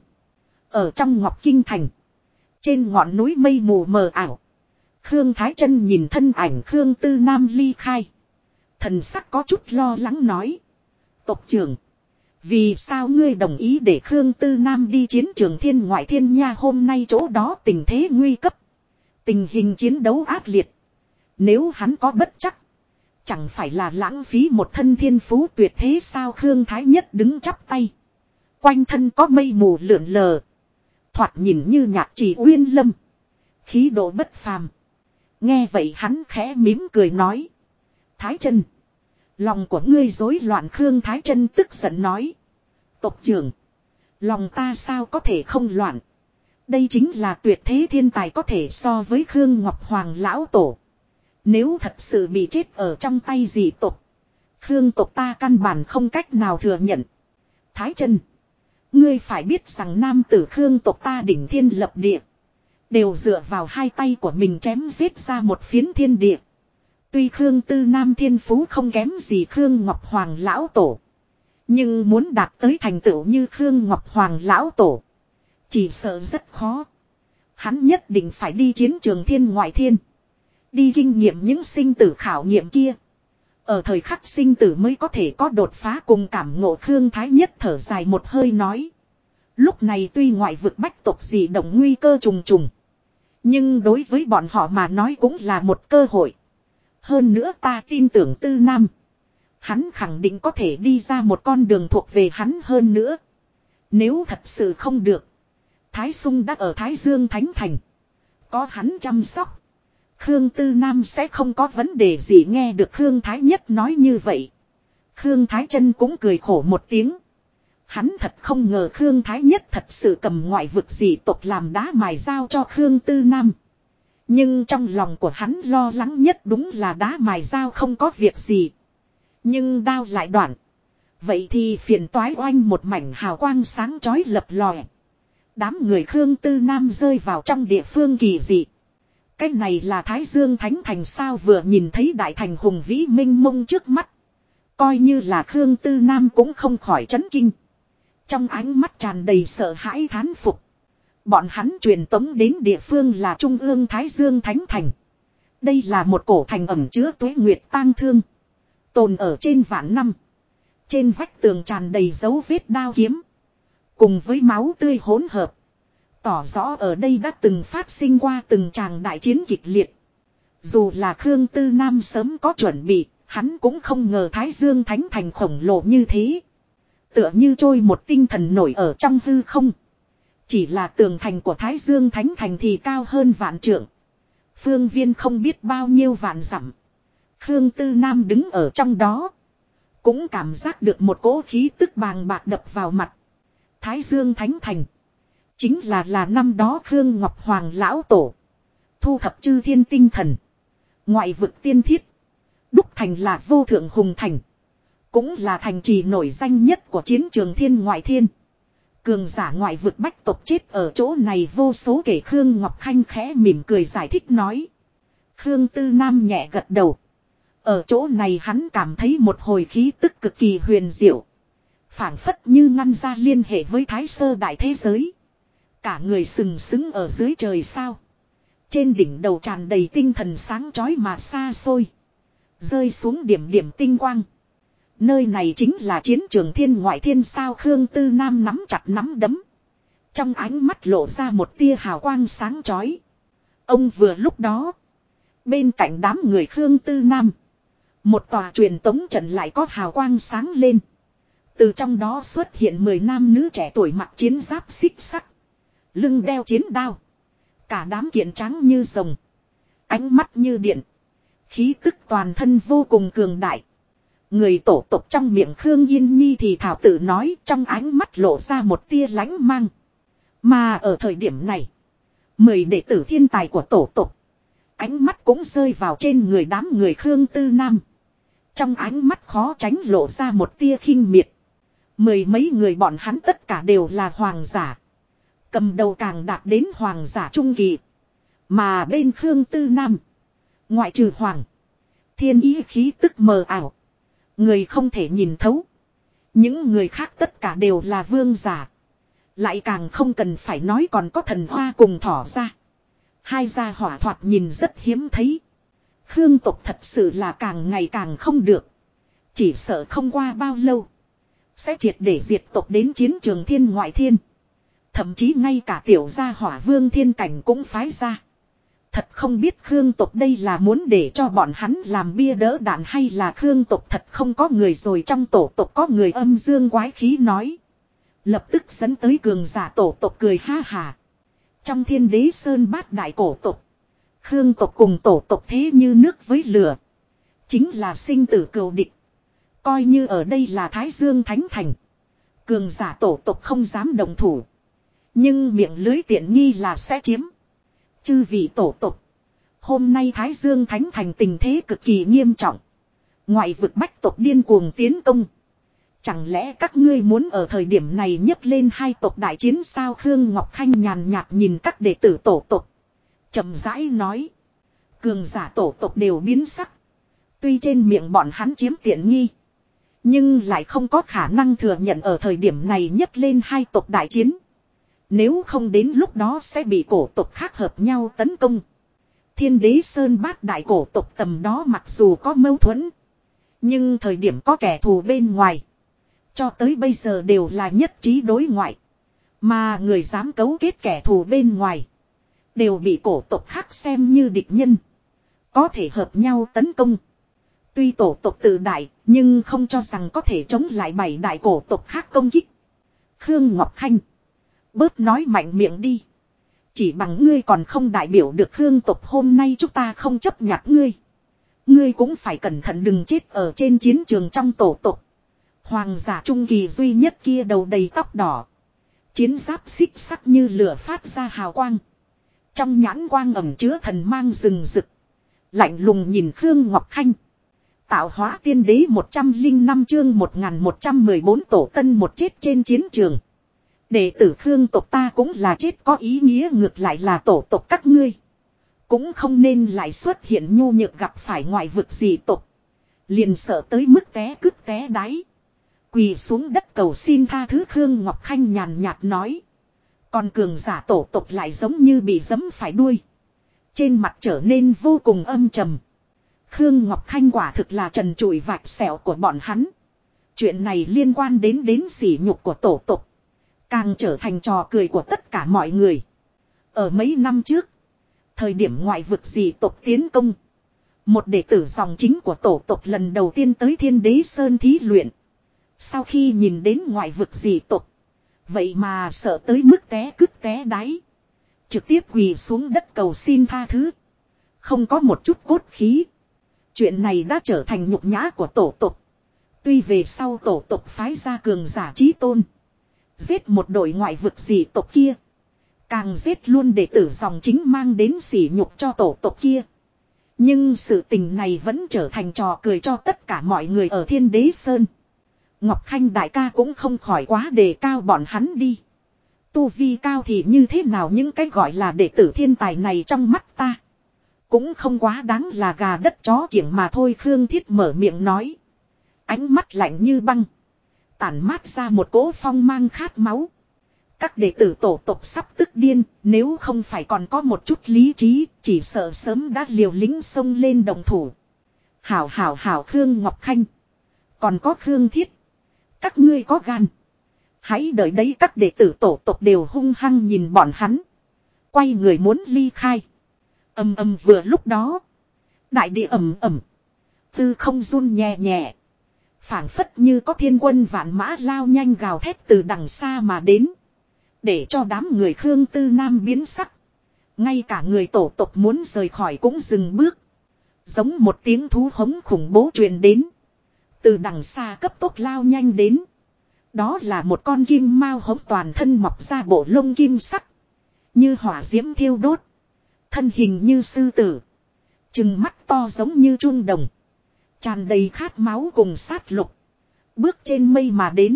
Ở trong Ngọc Kinh Thành. Trên ngọn núi mây mù mờ ảo. Khương Thái Chân nhìn thân ảnh Khương Tư Nam ly khai. Thần sắc có chút lo lắng nói. Tộc trưởng. Vì sao ngươi đồng ý để Khương Tư Nam đi chiến trường thiên ngoại thiên nha? Hôm nay chỗ đó tình thế nguy cấp. Tình hình chiến đấu ác liệt. Nếu hắn có bất chắc. Chẳng phải là lãng phí một thân thiên phú tuyệt thế sao? Khương Thái Nhất đứng chắp tay. Quanh thân có mây mù lượn lờ. Thoạt nhìn như nhạc trì uyên lâm. Khí độ bất phàm. Nghe vậy hắn khẽ mỉm cười nói. Thái Chân. Lòng của ngươi rối loạn. Khương Thái Chân tức giận nói. Tộc trưởng. Lòng ta sao có thể không loạn. Đây chính là tuyệt thế thiên tài, có thể so với Khương Ngọc Hoàng lão tổ. Nếu thật sự bị chết ở trong tay dị tộc. Khương tộc ta căn bản không cách nào thừa nhận. Thái Chân. Ngươi phải biết rằng nam tử Khương tộc ta đỉnh thiên lập địa. Đều dựa vào hai tay của mình chém giết ra một phiến thiên địa. Tuy Khương Tư Nam thiên phú không kém gì Khương Ngọc Hoàng lão tổ. Nhưng muốn đạt tới thành tựu như Khương Ngọc Hoàng lão tổ. Chỉ sợ rất khó. Hắn nhất định phải đi chiến trường thiên ngoại thiên. Đi kinh nghiệm những sinh tử khảo nghiệm kia. Ở thời khắc sinh tử mới có thể có đột phá cùng cảm ngộ. Khương Thái Nhất thở dài một hơi nói. Lúc này tuy ngoại vực bách tộc dị động nguy cơ trùng trùng. Nhưng đối với bọn họ mà nói cũng là một cơ hội. Hơn nữa ta tin tưởng Tư Nam. Hắn khẳng định có thể đi ra một con đường thuộc về hắn hơn nữa. Nếu thật sự không được. Thái Sung đã ở Thái Dương Thánh Thành. Có hắn chăm sóc. Khương Tư Nam sẽ không có vấn đề gì. Nghe được Khương Thái Nhất nói như vậy. Khương Thái Chân cũng cười khổ một tiếng. Hắn thật không ngờ Khương Thái Nhất thật sự cầm ngoại vực dị tộc làm đá mài dao cho Khương Tư Nam. Nhưng trong lòng của hắn lo lắng nhất đúng là đá mài dao không có việc gì. Nhưng đao lại đoạn. Vậy thì phiền toái. Oanh, một mảnh hào quang sáng chói lập lòe. Đám người Khương Tư Nam rơi vào trong địa phương kỳ dị. Cái này là Thái Dương Thánh Thành sao? Vừa nhìn thấy đại thành hùng vĩ minh mông trước mắt. Coi như là Khương Tư Nam cũng không khỏi chấn kinh. Trong ánh mắt tràn đầy sợ hãi thán phục. Bọn hắn truyền tống đến địa phương là Trung ương Thái Dương Thánh Thành. Đây là một cổ thành ẩn chứa tuế nguyệt tang thương. Tồn ở trên vạn năm. Trên vách tường tràn đầy dấu vết đao kiếm. Cùng với máu tươi hỗn hợp. Tỏ rõ ở đây đã từng phát sinh qua từng tràng đại chiến kịch liệt. Dù là Khương Tư Nam sớm có chuẩn bị, hắn cũng không ngờ Thái Dương Thánh Thành khổng lồ như thế. Tựa như trôi một tinh thần nổi ở trong hư không. Chỉ là tường thành của Thái Dương Thánh Thành thì cao hơn vạn trượng. Phương viên không biết bao nhiêu vạn dặm. Khương Tư Nam đứng ở trong đó. Cũng cảm giác được một cỗ khí tức bàng bạc đập vào mặt. Thái Dương Thánh Thành. Chính là năm đó Khương Ngọc Hoàng lão tổ. Thu thập chư thiên tinh thần. Ngoại vực tiên thiết. Đúc thành là vô thượng hùng thành. Cũng là thành trì nổi danh nhất của chiến trường thiên ngoại thiên. Cường giả ngoại vực bách tộc chết ở chỗ này vô số kể. Khương Ngọc Khanh khẽ mỉm cười giải thích nói. Khương Tư Nam nhẹ gật đầu. Ở chỗ này hắn cảm thấy một hồi khí tức cực kỳ huyền diệu. Phảng phất như ngăn ra liên hệ với Thái Sơ đại thế giới. Cả người sừng sững ở dưới trời sao. Trên đỉnh đầu tràn đầy tinh thần sáng chói mà xa xôi. Rơi xuống điểm điểm tinh quang. Nơi này chính là chiến trường thiên ngoại thiên sao? Khương Tư Nam nắm chặt nắm đấm. Trong ánh mắt lộ ra một tia hào quang sáng chói. Ông vừa lúc đó. Bên cạnh đám người Khương Tư Nam. Một tòa truyền tống trận lại có hào quang sáng lên. Từ trong đó xuất hiện 10 nam nữ trẻ tuổi mặc chiến giáp xích sắc. Lưng đeo chiến đao. Cả đám kiện trắng như rồng. Ánh mắt như điện. Khí tức toàn thân vô cùng cường đại. Người tổ tộc trong miệng Khương Yên Nhi thì thảo tự nói, trong ánh mắt lộ ra một tia lánh mang. Mà ở thời điểm này, 10 đệ tử thiên tài của tổ tộc. Ánh mắt cũng rơi vào trên người đám người Khương Tư Nam. Trong ánh mắt khó tránh lộ ra một tia khinh miệt. 10 mấy người bọn hắn tất cả đều là hoàng giả. Cầm đầu càng đạt đến hoàng giả trung kỳ. Mà bên Khương Tư Nam, ngoại trừ hoàng, thiên ý khí tức mờ ảo, người không thể nhìn thấu. Những người khác tất cả đều là vương giả. Lại càng không cần phải nói còn có thần hoa cùng thỏ ra. Hai gia hỏa thoạt nhìn rất hiếm thấy. Khương tộc thật sự là càng ngày càng không được. Chỉ sợ không qua bao lâu sẽ triệt để diệt tộc đến chiến trường thiên ngoại thiên. Thậm chí ngay cả tiểu gia hỏa vương thiên cảnh cũng phái ra. Thật không biết Khương tộc đây là muốn để cho bọn hắn làm bia đỡ đạn hay là Khương tộc thật không có người rồi. Trong tổ tộc có người âm dương quái khí nói. Lập tức dẫn tới cường giả tổ tộc cười ha hà. Trong Thiên Đế Sơn bát đại cổ tộc, Khương tộc cùng tổ tộc thế như nước với lửa. Chính là sinh tử cừu địch. Coi như ở đây là Thái Dương Thánh Thành, cường giả tổ tộc không dám đồng thủ. Nhưng miệng lưới tiện nghi là sẽ chiếm. Chư vị tổ tộc, hôm nay Thái Dương Thánh Thành tình thế cực kỳ nghiêm trọng. Ngoại vực bách tộc điên cuồng tiến công. Chẳng lẽ các ngươi muốn ở thời điểm này nhấc lên hai tộc đại chiến sao? Khương Ngọc Khanh nhàn nhạt nhìn các đệ tử tổ tộc, chậm rãi nói. Cường giả tổ tộc đều biến sắc. Tuy trên miệng bọn hắn chiếm tiện nghi, nhưng lại không có khả năng thừa nhận ở thời điểm này nhấc lên hai tộc đại chiến. Nếu không đến lúc đó sẽ bị cổ tộc khác hợp nhau tấn công. Thiên Đế Sơn bát đại cổ tộc tầm đó mặc dù có mâu thuẫn, nhưng thời điểm có kẻ thù bên ngoài, cho tới bây giờ đều là nhất trí đối ngoại. Mà người dám cấu kết kẻ thù bên ngoài, đều bị cổ tộc khác xem như địch nhân, có thể hợp nhau tấn công. Tuy tổ tộc tự đại, nhưng không cho rằng có thể chống lại 7 đại cổ tộc khác công kích. Khương Ngọc Khanh, bớt nói mạnh miệng đi. Chỉ bằng ngươi còn không đại biểu được Khương tộc, hôm nay chúng ta không chấp nhặt ngươi. Ngươi cũng phải cẩn thận đừng chết ở trên chiến trường. Trong tổ tộc, hoàng giả trung kỳ duy nhất kia đầu đầy tóc đỏ, chiến giáp xích sắc như lửa phát ra hào quang. Trong nhãn quang ẩn chứa thần mang rừng rực, lạnh lùng nhìn Khương Ngọc Khanh. Tạo hóa tiên đế 105 chương 1114 tổ tân một chết trên chiến trường. Đệ tử Khương tộc ta cũng là chết có ý nghĩa, ngược lại là tổ tộc các ngươi cũng không nên lại xuất hiện nhu nhược gặp phải ngoại vực dị tộc. Liền sợ tới mức té cứt té đáy, quỳ xuống đất cầu xin tha thứ. Khương Ngọc Khanh nhàn nhạt nói. Còn cường giả tổ tộc lại giống như bị giẫm phải đuôi, trên mặt trở nên vô cùng âm trầm. Khương Ngọc Khanh quả thực là trần trụi vạch sẹo của bọn hắn. Chuyện này liên quan đến sỉ nhục của tổ tộc, càng trở thành trò cười của tất cả mọi người. Ở mấy năm trước, thời điểm ngoại vực dị tộc tiến công, một đệ tử dòng chính của tổ tộc lần đầu tiên tới Thiên Đế Sơn thí luyện. Sau khi nhìn đến ngoại vực dị tộc, vậy mà sợ tới mức té cứt té đáy, trực tiếp quỳ xuống đất cầu xin tha thứ, không có một chút cốt khí. Chuyện này đã trở thành nhục nhã của tổ tộc. Tuy về sau tổ tộc phái ra cường giả chí tôn, giết một đội ngoại vực dị tộc kia, càng giết luôn đệ tử dòng chính mang đến sỉ nhục cho tổ tộc kia. Nhưng sự tình này vẫn trở thành trò cười cho tất cả mọi người ở Thiên Đế Sơn. Ngọc Khanh đại ca cũng không khỏi quá đề cao bọn hắn đi. Tu vi cao thì như thế nào, những cái gọi là đệ tử thiên tài này trong mắt ta cũng không quá đáng là gà đất chó kiểng mà thôi. Khương Thiết mở miệng nói, ánh mắt lạnh như băng, tản mát ra một cỗ phong mang khát máu. Các đệ tử tổ tộc sắp tức điên, nếu không phải còn có một chút lý trí, chỉ sợ sớm đã liều lĩnh xông lên đồng thủ. Hảo Khương Ngọc Khanh, còn có Khương Thiết, các ngươi có gan, hãy đợi đấy. Các đệ tử tổ tộc đều hung hăng nhìn bọn hắn, quay người muốn ly khai. Ầm vừa lúc đó, đại địa ầm ầm, tư không run nhẹ nhẹ, phảng phất như có thiên quân vạn mã lao nhanh gào thét từ đằng xa mà đến, để cho đám người Khương Tư Nam biến sắc. Ngay cả người tổ tộc muốn rời khỏi cũng dừng bước. Giống một tiếng thú hống khủng bố truyền đến, từ đằng xa cấp tốc lao nhanh đến. Đó là một con kim mao hống toàn thân mọc ra bộ lông kim sắc, Như hỏa diễm thiêu đốt. Thân hình như sư tử. Trừng mắt to giống như chuông đồng. Tràn đầy khát máu cùng sát lục. Bước trên mây mà đến.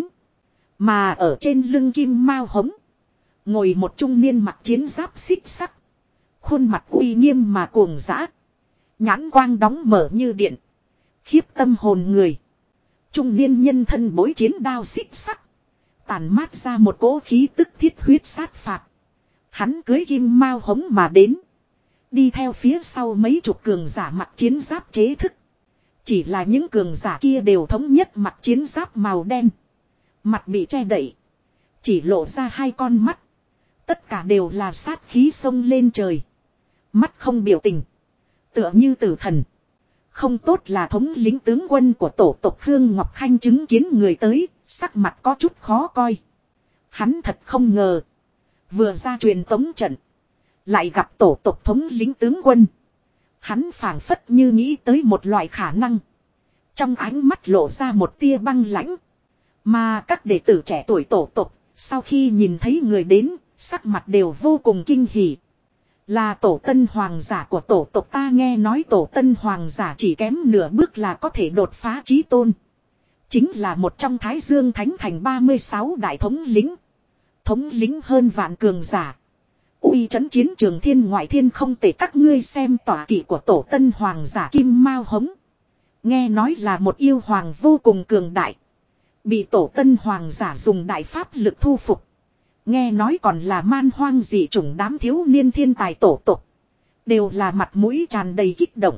Mà ở trên lưng kim mao hống. Ngồi một trung niên mặc chiến giáp xích sắc. Khuôn mặt uy nghiêm mà cuồng dã. Nhãn quang đóng mở như điện. Khiếp tâm hồn người. Trung niên nhân thân bối chiến đao xích sắc. Tàn mát ra một cỗ khí tức thiết huyết sát phạt. Hắn cưới kim mao hống mà đến. Đi theo phía sau mấy chục cường giả mặc chiến giáp chế thức. Chỉ là những cường giả kia đều thống nhất mặc chiến giáp màu đen. Mặt bị che đậy. Chỉ lộ ra hai con mắt. Tất cả đều là sát khí xông lên trời. Mắt không biểu tình. Tựa như tử thần. Không tốt là thống lĩnh tướng quân của tổ tộc Khương Ngọc Khanh chứng kiến người tới. Sắc mặt có chút khó coi. Hắn thật không ngờ. Vừa ra truyền tống trận. Lại gặp tổ tộc thống lĩnh tướng quân. Hắn phảng phất như nghĩ tới một loại khả năng. Trong ánh mắt lộ ra một tia băng lãnh. Mà các đệ tử trẻ tuổi tổ tộc. Sau khi nhìn thấy người đến. Sắc mặt đều vô cùng kinh hỉ. Là tổ tân hoàng giả của tổ tộc ta, nghe nói tổ tân hoàng giả chỉ kém nửa bước là có thể đột phá chí tôn. Chính là một trong Thái Dương Thánh Thành 36 đại thống lĩnh. Thống lĩnh hơn vạn cường giả. Uy trấn chiến trường thiên ngoại thiên không thể, các ngươi xem tọa kỵ của tổ tân hoàng giả Kim Mao Hống. Nghe nói là một yêu hoàng vô cùng cường đại. Bị tổ tân hoàng giả dùng đại pháp lực thu phục. Nghe nói còn là man hoang dị chủng, đám thiếu niên thiên tài tổ tộc. Đều là mặt mũi tràn đầy kích động.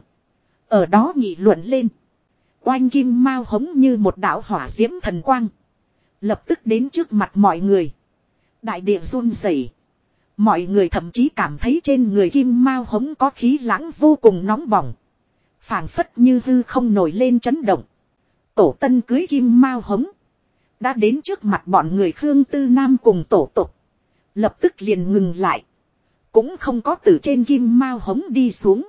Ở đó nghị luận lên. Oanh Kim Mao Hống như một đạo hỏa diễm thần quang. Lập tức đến trước mặt mọi người. Đại địa run rẩy. Mọi người thậm chí cảm thấy trên người Kim Mao Hống có khí lãng vô cùng nóng bỏng. Phảng phất như hư không nổi lên chấn động. Tổ tân cưới Kim Mao Hống. Đã đến trước mặt bọn người Khương Tư Nam cùng tổ tộc. Lập tức liền ngừng lại. Cũng không có từ trên Kim Mao Hống đi xuống.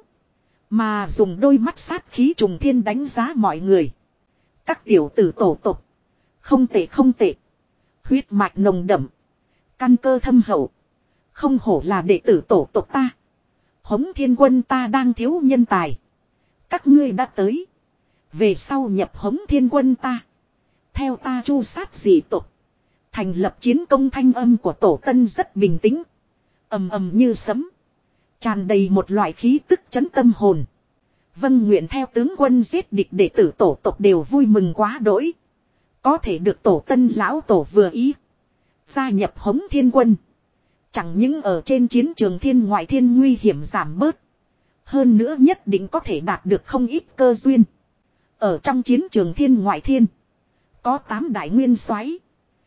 Mà dùng đôi mắt sát khí trùng thiên đánh giá mọi người. Các tiểu tử tổ tộc. Không tệ không tệ. Huyết mạch nồng đậm. Căn cơ thâm hậu. Không hổ là đệ tử tổ tộc ta. Hống Thiên Quân ta đang thiếu nhân tài. Các ngươi đã tới. Về sau nhập Hống Thiên Quân ta. Theo ta chu sát dị tộc. Thành lập chiến công, thanh âm của tổ tân rất bình tĩnh. Ầm ầm như sấm. Tràn đầy một loại khí tức chấn tâm hồn. Vâng, nguyện theo tướng quân giết địch, đệ tử tổ tộc đều vui mừng quá đỗi. Có thể được tổ tân lão tổ vừa ý. Gia nhập Hống Thiên Quân. Chẳng những ở trên chiến trường thiên ngoại thiên nguy hiểm giảm bớt. Hơn nữa nhất định có thể đạt được không ít cơ duyên. Ở trong chiến trường thiên ngoại thiên. Có 8 đại nguyên soái,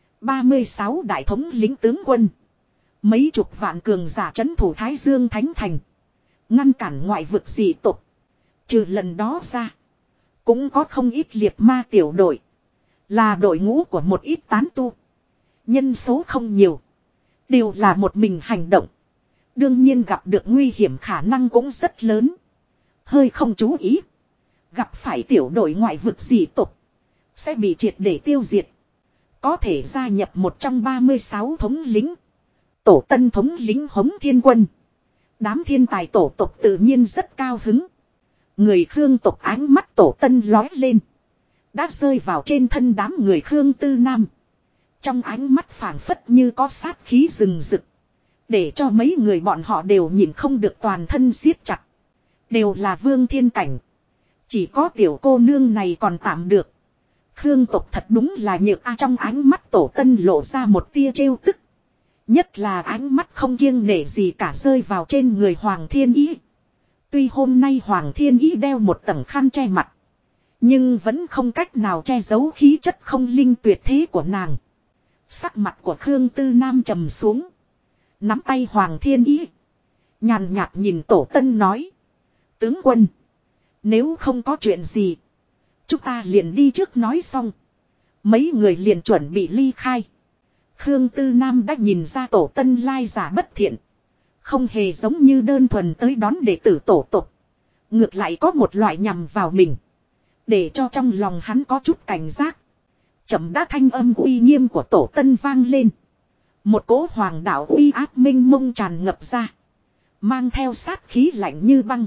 36 đại thống lĩnh tướng quân. Mấy chục vạn cường giả trấn thủ Thái Dương Thánh Thành. Ngăn cản ngoại vực dị tộc. Trừ lần đó ra. Cũng có không ít liệt ma tiểu đội. Là đội ngũ của một ít tán tu. Nhân số không nhiều. Đều là một mình hành động. Đương nhiên gặp được nguy hiểm khả năng cũng rất lớn. Hơi không chú ý. Gặp phải tiểu đội ngoại vực dị tộc. Sẽ bị triệt để tiêu diệt. Có thể gia nhập một trong 36 thống lĩnh. Tổ tân thống lĩnh Hống Thiên Quân. Đám thiên tài tổ tộc tự nhiên rất cao hứng. Người Khương tộc ánh mắt tổ tân lói lên. Đã rơi vào trên thân đám người Khương Tư Nam. Trong ánh mắt phảng phất như có sát khí rừng rực. Để cho mấy người bọn họ đều nhìn không được toàn thân siết chặt. Đều là vương thiên cảnh. Chỉ có tiểu cô nương này còn tạm được. Khương tộc thật đúng là nhược a, trong ánh mắt tổ tân lộ ra một tia trêu tức. Nhất là ánh mắt không kiêng nể gì cả rơi vào trên người Hoàng Thiên Ý. Tuy hôm nay Hoàng Thiên Ý đeo một tầng khăn che mặt. Nhưng vẫn không cách nào che giấu khí chất không linh tuyệt thế của nàng. Sắc mặt của Khương Tư Nam trầm xuống. Nắm tay Hoàng Thiên Ý. Nhàn nhạt nhìn tổ tân nói. Tướng quân. Nếu không có chuyện gì. Chúng ta liền đi trước nói xong. Mấy người liền chuẩn bị ly khai. Khương Tư Nam đã nhìn ra tổ tân lai giả bất thiện. Không hề giống như đơn thuần tới đón đệ tử tổ tộc. Ngược lại có một loại nhằm vào mình. Để cho trong lòng hắn có chút cảnh giác. Chậm đã thanh âm uy nghiêm của tổ tân vang lên. Một cỗ hoàng đạo uy áp minh mông tràn ngập ra. Mang theo sát khí lạnh như băng.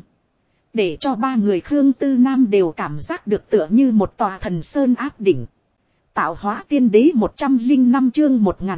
Để cho ba người Khương Tư Nam đều cảm giác được tựa như một tòa thần sơn áp đỉnh. Tạo hóa tiên đế 105 chương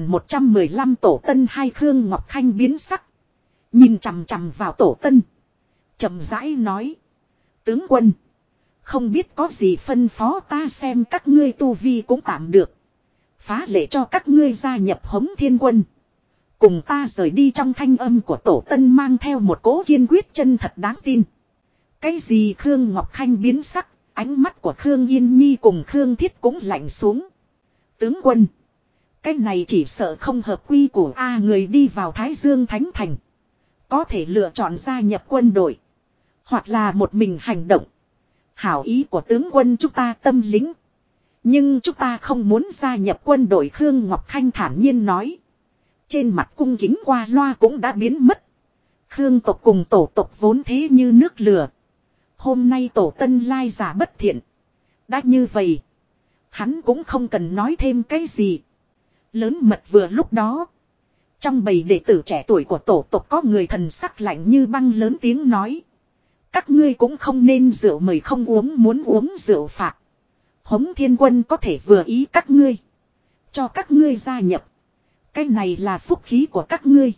1115 tổ tân hai Khương Ngọc Khanh biến sắc. Nhìn chằm chằm vào tổ tân. Chậm rãi nói. Tướng quân. Không biết có gì phân phó ta xem các ngươi tu vi cũng tạm được. Phá lệ cho các ngươi gia nhập Hống Thiên Quân. Cùng ta rời đi trong thanh âm của tổ tân mang theo một cố kiên quyết chân thật đáng tin. Cái gì Khương Ngọc Khanh biến sắc, ánh mắt của Khương Yên Nhi cùng Khương Thiết cũng lạnh xuống. Tướng quân. Cái này chỉ sợ không hợp quy của người đi vào Thái Dương Thánh Thành. Có thể lựa chọn gia nhập quân đội. Hoặc là một mình hành động. Hảo ý của tướng quân chúng ta tâm lính. Nhưng chúng ta không muốn gia nhập quân đội Khương Ngọc Khanh thản nhiên nói. Trên mặt cung kính qua loa cũng đã biến mất. Khương tộc cùng tổ tộc vốn thế như nước lửa. Hôm nay tổ tân lai giả bất thiện. Đã như vậy. Hắn cũng không cần nói thêm cái gì. Lớn mật vừa lúc đó. Trong bầy đệ tử trẻ tuổi của tổ tộc có người thần sắc lạnh như băng lớn tiếng nói. Các ngươi cũng không nên rượu mời không uống, muốn uống rượu phạt. Hống Thiên Quân có thể vừa ý các ngươi. Cho các ngươi gia nhập. Cái này là phúc khí của các ngươi.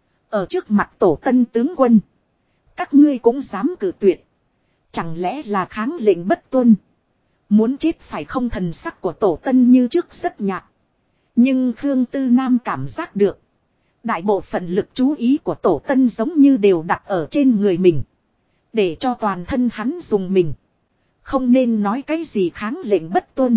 Ở trước mặt tổ tân tướng quân. Các ngươi cũng dám cử tuyệt. Chẳng lẽ là kháng lệnh bất tuân. Muốn chết phải không, thần sắc của tổ tân như trước rất nhạt. Nhưng Khương Tư Nam cảm giác được. Đại bộ phận lực chú ý của tổ tân giống như đều đặt ở trên người mình. Để cho toàn thân hắn dùng mình. Không nên nói cái gì kháng lệnh bất tuân.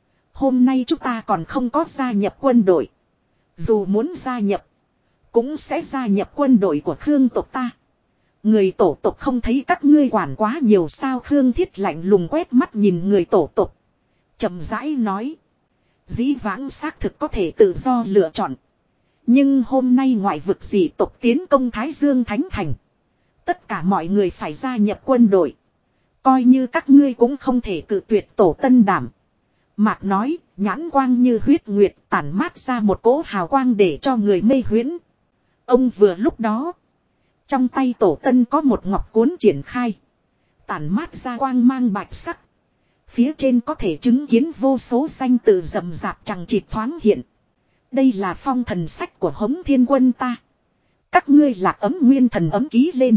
Hôm nay chúng ta còn không có gia nhập quân đội. Dù muốn gia nhập. Cũng sẽ gia nhập quân đội của Khương tộc ta. Người tổ tộc không thấy các ngươi quản quá nhiều sao. Khương Thiết lạnh lùng quét mắt nhìn người tổ tộc. Chậm rãi nói. Dĩ vãng xác thực có thể tự do lựa chọn. Nhưng hôm nay ngoại vực dị tộc tiến công Thái Dương Thánh Thành. Tất cả mọi người phải gia nhập quân đội. Coi như các ngươi cũng không thể cự tuyệt tổ tân đảm. Mạc nói, nhãn quang như huyết nguyệt tản mát ra một cỗ hào quang để cho người mê huyễn. Ông vừa lúc đó. Trong tay tổ tân có một ngọc cuốn triển khai. Tản mát ra quang mang bạch sắc. Phía trên có thể chứng kiến vô số danh từ rậm rạp chẳng chịt thoáng hiện. Đây là phong thần sách của Hống Thiên Quân ta. Các ngươi lạc ấm nguyên thần ấm ký lên.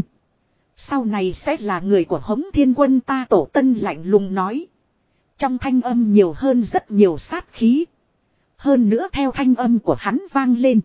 Sau này sẽ là người của Hống Thiên Quân ta, tổ tân lạnh lùng nói. Trong thanh âm nhiều hơn rất nhiều sát khí. Hơn nữa theo thanh âm của hắn vang lên.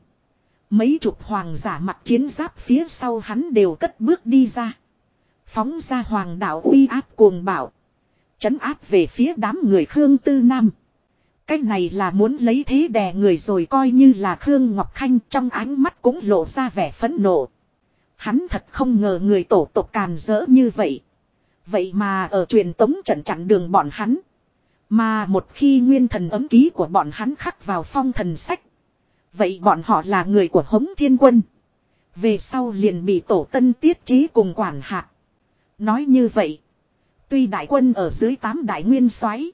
Mấy chục hoàng giả mặc chiến giáp phía sau hắn đều cất bước đi ra. Phóng ra hoàng đạo uy áp cuồng bạo. Trấn áp về phía đám người Khương Tư Nam. Cái này là muốn lấy thế đè người rồi, coi như là Khương Ngọc Khanh trong ánh mắt cũng lộ ra vẻ phẫn nộ. Hắn thật không ngờ người tổ tộc càn rỡ như vậy. Vậy mà ở truyền tống trận chặn đường bọn hắn. Mà một khi nguyên thần ấm ký của bọn hắn khắc vào phong thần sách. Vậy bọn họ là người của Hống Thiên Quân. Về sau liền bị tổ tân tiết chế cùng quản hạt. Nói như vậy. Tuy đại quân ở dưới 8 đại nguyên soái,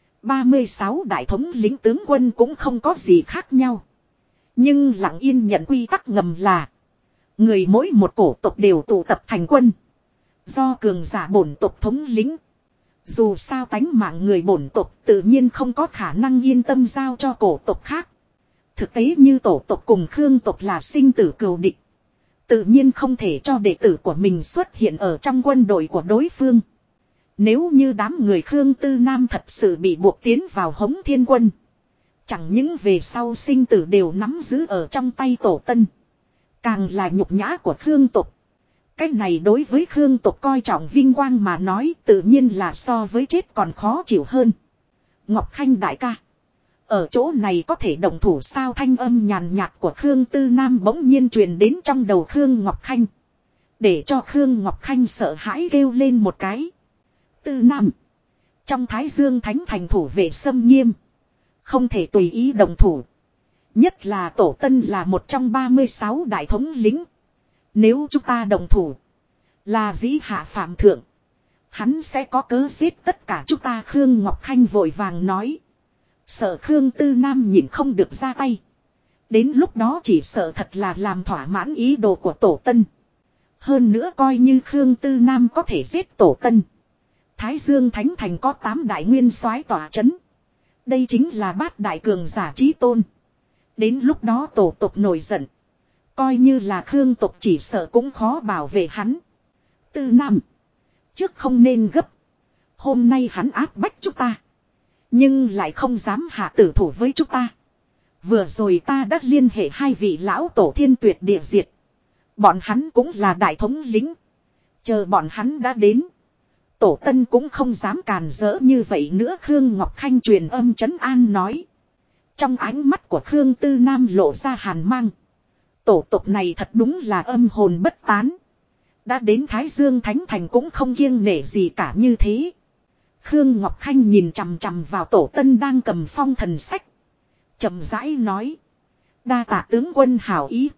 36 đại thống lĩnh tướng quân cũng không có gì khác nhau. Nhưng lặng yên nhận quy tắc ngầm là. Người mỗi một cổ tộc đều tụ tập thành quân. Do cường giả bổn tộc thống lĩnh. Dù sao tánh mạng người bổn tộc tự nhiên không có khả năng yên tâm giao cho cổ tộc khác. Thực tế như tổ tộc cùng Khương tộc là sinh tử cừu địch. Tự nhiên không thể cho đệ tử của mình xuất hiện ở trong quân đội của đối phương. Nếu như đám người Khương Tư Nam thật sự bị buộc tiến vào Hống Thiên Quân. Chẳng những về sau sinh tử đều nắm giữ ở trong tay tổ tân. Càng là nhục nhã của Khương tộc. Cái này đối với Khương tộc coi trọng vinh quang mà nói tự nhiên là so với chết còn khó chịu hơn. Ngọc Khanh đại ca. Ở chỗ này có thể động thủ sao, thanh âm nhàn nhạt của Khương Tư Nam bỗng nhiên truyền đến trong đầu Khương Ngọc Khanh. Để cho Khương Ngọc Khanh sợ hãi kêu lên một cái. Tư Nam. Trong Thái Dương Thánh Thành thủ vệ xâm nghiêm. Không thể tùy ý động thủ. Nhất là tổ tân là một trong 36 đại thống lĩnh. Nếu chúng ta động thủ. Là dĩ hạ phạm thượng. Hắn sẽ có cớ giết tất cả chúng ta. Khương Ngọc Khanh vội vàng nói. Sợ Khương Tư Nam nhịn không được ra tay. Đến lúc đó chỉ sợ thật là làm thỏa mãn ý đồ của tổ tân. Hơn nữa coi như Khương Tư Nam có thể giết tổ tân. Thái Dương Thánh Thành có 8 đại nguyên soái tỏa chấn. Đây chính là bát đại cường giả chí tôn. Đến lúc đó tổ tộc nổi giận. Coi như là Khương tộc chỉ sợ cũng khó bảo vệ hắn. Tư Nam. Trước không nên gấp. Hôm nay hắn áp bách chúng ta. Nhưng lại không dám hạ tử thủ với chúng ta. Vừa rồi ta đã liên hệ hai vị lão tổ thiên tuyệt địa diệt. Bọn hắn cũng là đại thống lĩnh. Chờ bọn hắn đã đến. Tổ tân cũng không dám càn rỡ như vậy nữa. Khương Ngọc Khanh truyền âm trấn an nói. Trong ánh mắt của Khương Tư Nam lộ ra hàn mang. Tổ tộc này thật đúng là âm hồn bất tán. Đã đến Thái Dương Thánh Thành cũng không kiêng nể gì cả như thế. Khương Ngọc Khanh nhìn chằm chằm vào tổ tân đang cầm phong thần sách. Chậm rãi nói. Đa tạ tướng quân hảo ý.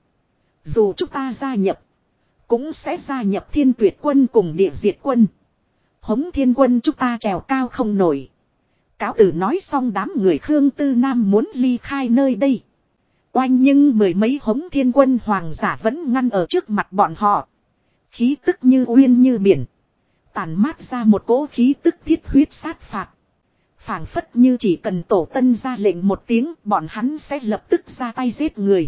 Dù chúng ta gia nhập. Cũng sẽ gia nhập Thiên Tuyệt quân cùng Địa Diệt quân. Hống Thiên quân chúng ta trèo cao không nổi. Cáo tử nói xong đám người Khương Tư Nam muốn ly khai nơi đây. Oanh nhưng mười mấy Hống Thiên quân hoàng giả vẫn ngăn ở trước mặt bọn họ. Khí tức như uyên như biển. Tàn mát ra một cỗ khí tức thiết huyết sát phạt. Phảng phất như chỉ cần tổ tân ra lệnh một tiếng bọn hắn sẽ lập tức ra tay giết người.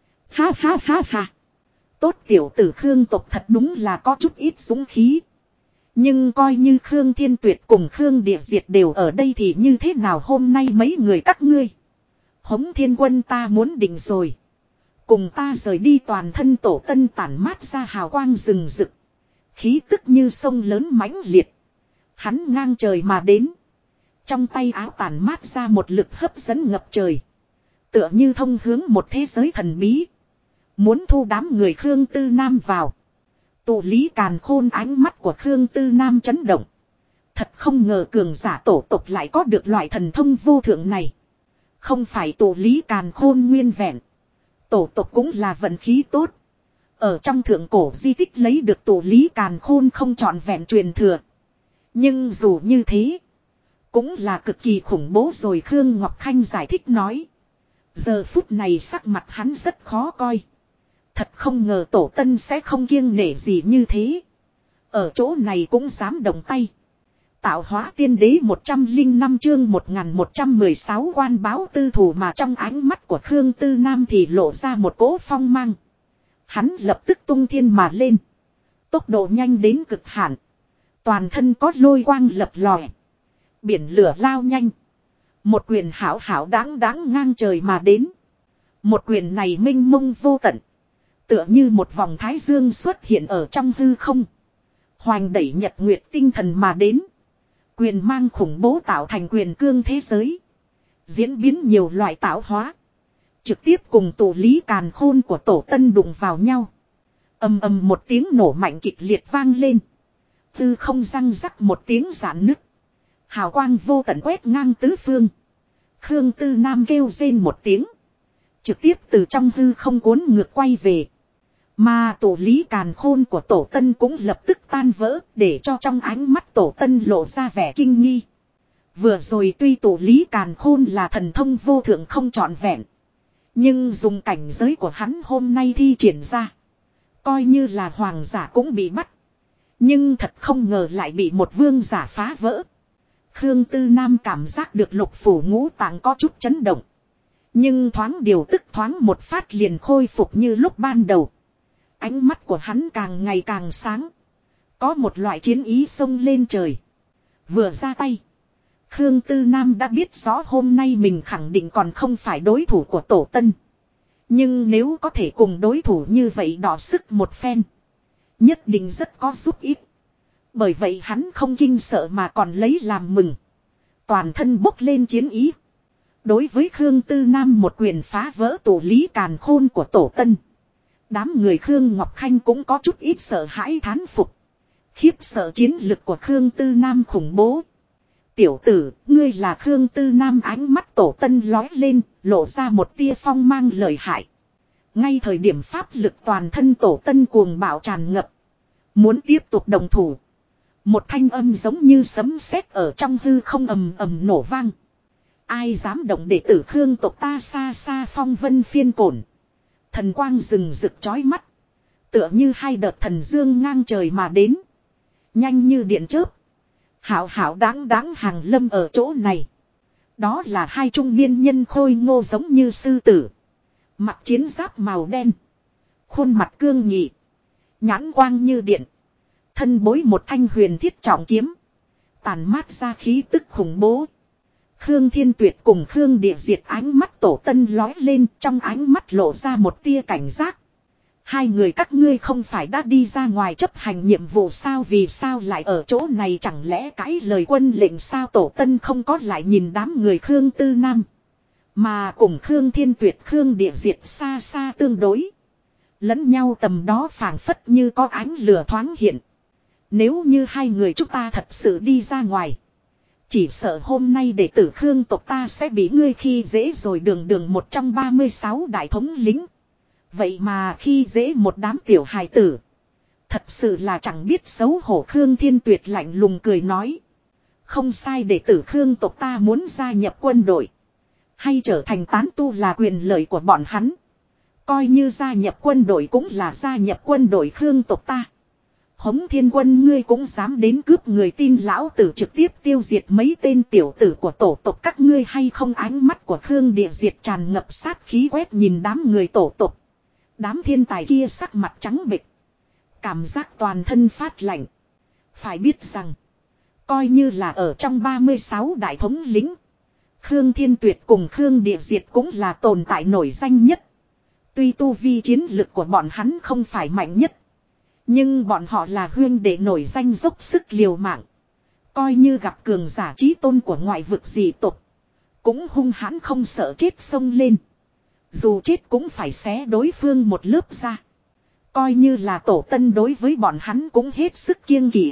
Ha ha ha ha. Tốt tiểu tử Khương tộc thật đúng là có chút ít dũng khí. Nhưng coi như Khương Thiên Tuyệt cùng Khương Địa Diệt đều ở đây thì như thế nào hôm nay mấy người các ngươi. Hống Thiên quân ta muốn định rồi. Cùng ta rời đi toàn thân tổ tân tản mát ra hào quang rừng rực. Khí tức như sông lớn mãnh liệt. Hắn ngang trời mà đến. Trong tay áo tản mát ra một lực hấp dẫn ngập trời. Tựa như thông hướng một thế giới thần bí. Muốn thu đám người Khương Tư Nam vào. Tụ lý càn khôn ánh mắt của Khương Tư Nam chấn động. Thật không ngờ cường giả tổ tộc lại có được loại thần thông vô thượng này. Không phải tụ lý càn khôn nguyên vẹn. Tổ tộc cũng là vận khí tốt. Ở trong thượng cổ di tích lấy được tụ lý càn khôn không trọn vẹn truyền thừa. Nhưng dù như thế. Cũng là cực kỳ khủng bố rồi Khương Ngọc Khanh giải thích nói. Giờ phút này sắc mặt hắn rất khó coi. Thật không ngờ tổ tân sẽ không kiêng nể gì như thế. Ở chỗ này cũng dám động tay. Tạo hóa tiên đế 105 chương 1116 quan báo tư thủ mà trong ánh mắt của Khương Tư Nam thì lộ ra một cỗ phong mang. Hắn lập tức tung thiên mà lên. Tốc độ nhanh đến cực hạn. Toàn thân có lôi quang lập lòe. Biển lửa lao nhanh. Một quyền hảo hảo đáng đáng ngang trời mà đến. Một quyền này minh mông vô tận. Tựa như một vòng thái dương xuất hiện ở trong hư không. Hoành đẩy nhật nguyệt tinh thần mà đến. Quyền mang khủng bố tạo thành quyền cương thế giới. Diễn biến nhiều loại tạo hóa. Trực tiếp cùng tụ lý càn khôn của tổ tân đụng vào nhau. Ầm ầm một tiếng nổ mạnh kịch liệt vang lên. Tư không răng rắc một tiếng giãn nứt. Hào quang vô tận quét ngang tứ phương. Khương Tư Nam kêu rên một tiếng. Trực tiếp từ trong hư không cuốn ngược quay về. Mà tổ lý càn khôn của tổ tân cũng lập tức tan vỡ để cho trong ánh mắt tổ tân lộ ra vẻ kinh nghi. Vừa rồi tuy tổ lý càn khôn là thần thông vô thượng không trọn vẹn. Nhưng dùng cảnh giới của hắn hôm nay thi triển ra. Coi như là hoàng giả cũng bị bắt. Nhưng thật không ngờ lại bị một vương giả phá vỡ. Khương Tư Nam cảm giác được lục phủ ngũ tạng có chút chấn động. Nhưng thoáng điều tức thoáng một phát liền khôi phục như lúc ban đầu. Ánh mắt của hắn càng ngày càng sáng. Có một loại chiến ý xông lên trời. Vừa ra tay. Khương Tư Nam đã biết rõ hôm nay mình khẳng định còn không phải đối thủ của tổ tân. Nhưng nếu có thể cùng đối thủ như vậy đọ sức một phen. Nhất định rất có giúp ích. Bởi vậy hắn không kinh sợ mà còn lấy làm mừng. Toàn thân bốc lên chiến ý. Đối với Khương Tư Nam một quyền phá vỡ tổ lý càn khôn của tổ tân. Đám người Khương Ngọc Khanh cũng có chút ít sợ hãi thán phục. Khiếp sợ chiến lực của Khương Tư Nam khủng bố. Tiểu tử, ngươi là Khương Tư Nam ánh mắt tổ tân lói lên, lộ ra một tia phong mang lợi hại. Ngay thời điểm pháp lực toàn thân tổ tân cuồng bạo tràn ngập. Muốn tiếp tục đồng thủ. Một thanh âm giống như sấm sét ở trong hư không ầm ầm nổ vang. Ai dám động đệ tử Khương tộc ta, xa xa phong vân phiên cổn. Thần quang rừng rực chói mắt. Tựa như hai đợt thần dương ngang trời mà đến. Nhanh như điện chớp. Hảo hảo đáng đáng hàng lâm ở chỗ này. Đó là hai trung niên nhân khôi ngô giống như sư tử. Mặc chiến giáp màu đen. Khuôn mặt cương nghị. Nhãn quang như điện. Thân bối một thanh huyền thiết trọng kiếm. Tàn mát ra khí tức khủng bố. Khương Thiên Tuyệt cùng Khương Địa Diệt ánh mắt tổ tân lói lên, trong ánh mắt lộ ra một tia cảnh giác. Hai người các ngươi không phải đã đi ra ngoài chấp hành nhiệm vụ sao, vì sao lại ở chỗ này, chẳng lẽ cãi lời quân lệnh sao? Tổ tân không có lại nhìn đám người Khương Tư Nam. Mà cùng Khương Thiên Tuyệt Khương Địa Diệt xa xa tương đối. Lẫn nhau tầm đó phảng phất như có ánh lửa thoáng hiện. Nếu như hai người chúng ta thật sự đi ra ngoài, chỉ sợ hôm nay đệ tử Khương tộc ta sẽ bị ngươi khi dễ rồi. Đường một trong 36 đại thống lính. Vậy mà khi dễ một đám tiểu hài tử. Thật sự là chẳng biết xấu hổ. Khương Thiên Tuyệt lạnh lùng cười nói. Không sai, đệ tử Khương tộc ta muốn gia nhập quân đội. Hay trở thành tán tu là quyền lợi của bọn hắn. Coi như gia nhập quân đội cũng là gia nhập quân đội Khương tộc ta. Hống Thiên Quân ngươi cũng dám đến cướp người, tin lão tử trực tiếp tiêu diệt mấy tên tiểu tử của tổ tộc các ngươi hay không? Ánh mắt của Khương Địa Diệt tràn ngập sát khí quét nhìn đám người tổ tộc. Đám thiên tài kia sắc mặt trắng bệch. Cảm giác toàn thân phát lạnh. Phải biết rằng, coi như là ở trong 36 đại thống lính, Khương Thiên Tuyệt cùng Khương Địa Diệt cũng là tồn tại nổi danh nhất. Tuy tu vi chiến lực của bọn hắn không phải mạnh nhất, nhưng bọn họ là huyên đệ nổi danh dốc sức liều mạng. Coi như gặp cường giả chí tôn của ngoại vực dị tộc, cũng hung hãn không sợ chết xông lên. Dù chết cũng phải xé đối phương một lớp ra. Coi như là tổ tân đối với bọn hắn cũng hết sức kiêng kỵ.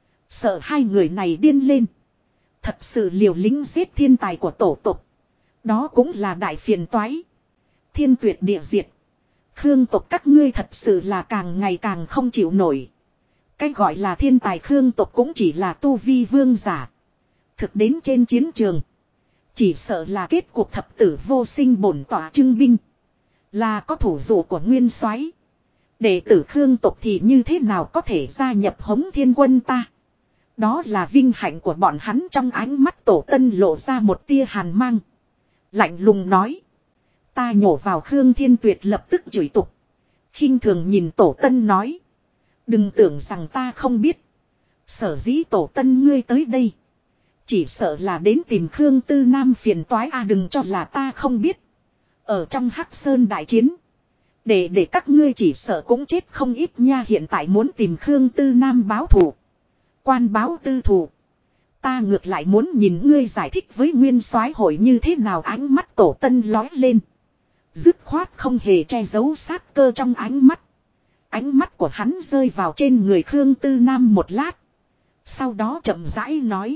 Sợ hai người này điên lên, thật sự liều lĩnh giết thiên tài của tổ tộc, đó cũng là đại phiền toái. Thiên Tuyệt Địa Diệt, Khương tộc các ngươi thật sự là càng ngày càng không chịu nổi. Cái gọi là thiên tài Khương tộc cũng chỉ là tu vi vương giả. Thực đến trên chiến trường, chỉ sợ là kết cuộc thập tử vô sinh. Bổn tỏa trưng binh, là có thủ dụ của nguyên soái. Đệ tử Khương tộc thì như thế nào có thể gia nhập Hống Thiên Quân ta? Đó là vinh hạnh của bọn hắn. Trong ánh mắt tổ tân lộ ra một tia hàn mang. Lạnh lùng nói. Ta nhổ vào. Khương Thiên Tuyệt lập tức chửi tục. Khinh thường nhìn tổ tân nói. Đừng tưởng rằng ta không biết. Sở dĩ tổ tân ngươi tới đây, chỉ sợ là đến tìm Khương Tư Nam phiền toái à. Đừng cho là ta không biết. Ở trong Hắc Sơn đại chiến, để các ngươi chỉ sợ cũng chết không ít nha. Hiện tại muốn tìm Khương Tư Nam báo thù, quan báo tư thù, ta ngược lại muốn nhìn ngươi giải thích với nguyên soái hội như thế nào. Ánh mắt tổ tân lói lên, dứt khoát không hề che giấu sát cơ trong ánh mắt. Ánh mắt của hắn rơi vào trên người Khương Tư Nam một lát, sau đó chậm rãi nói.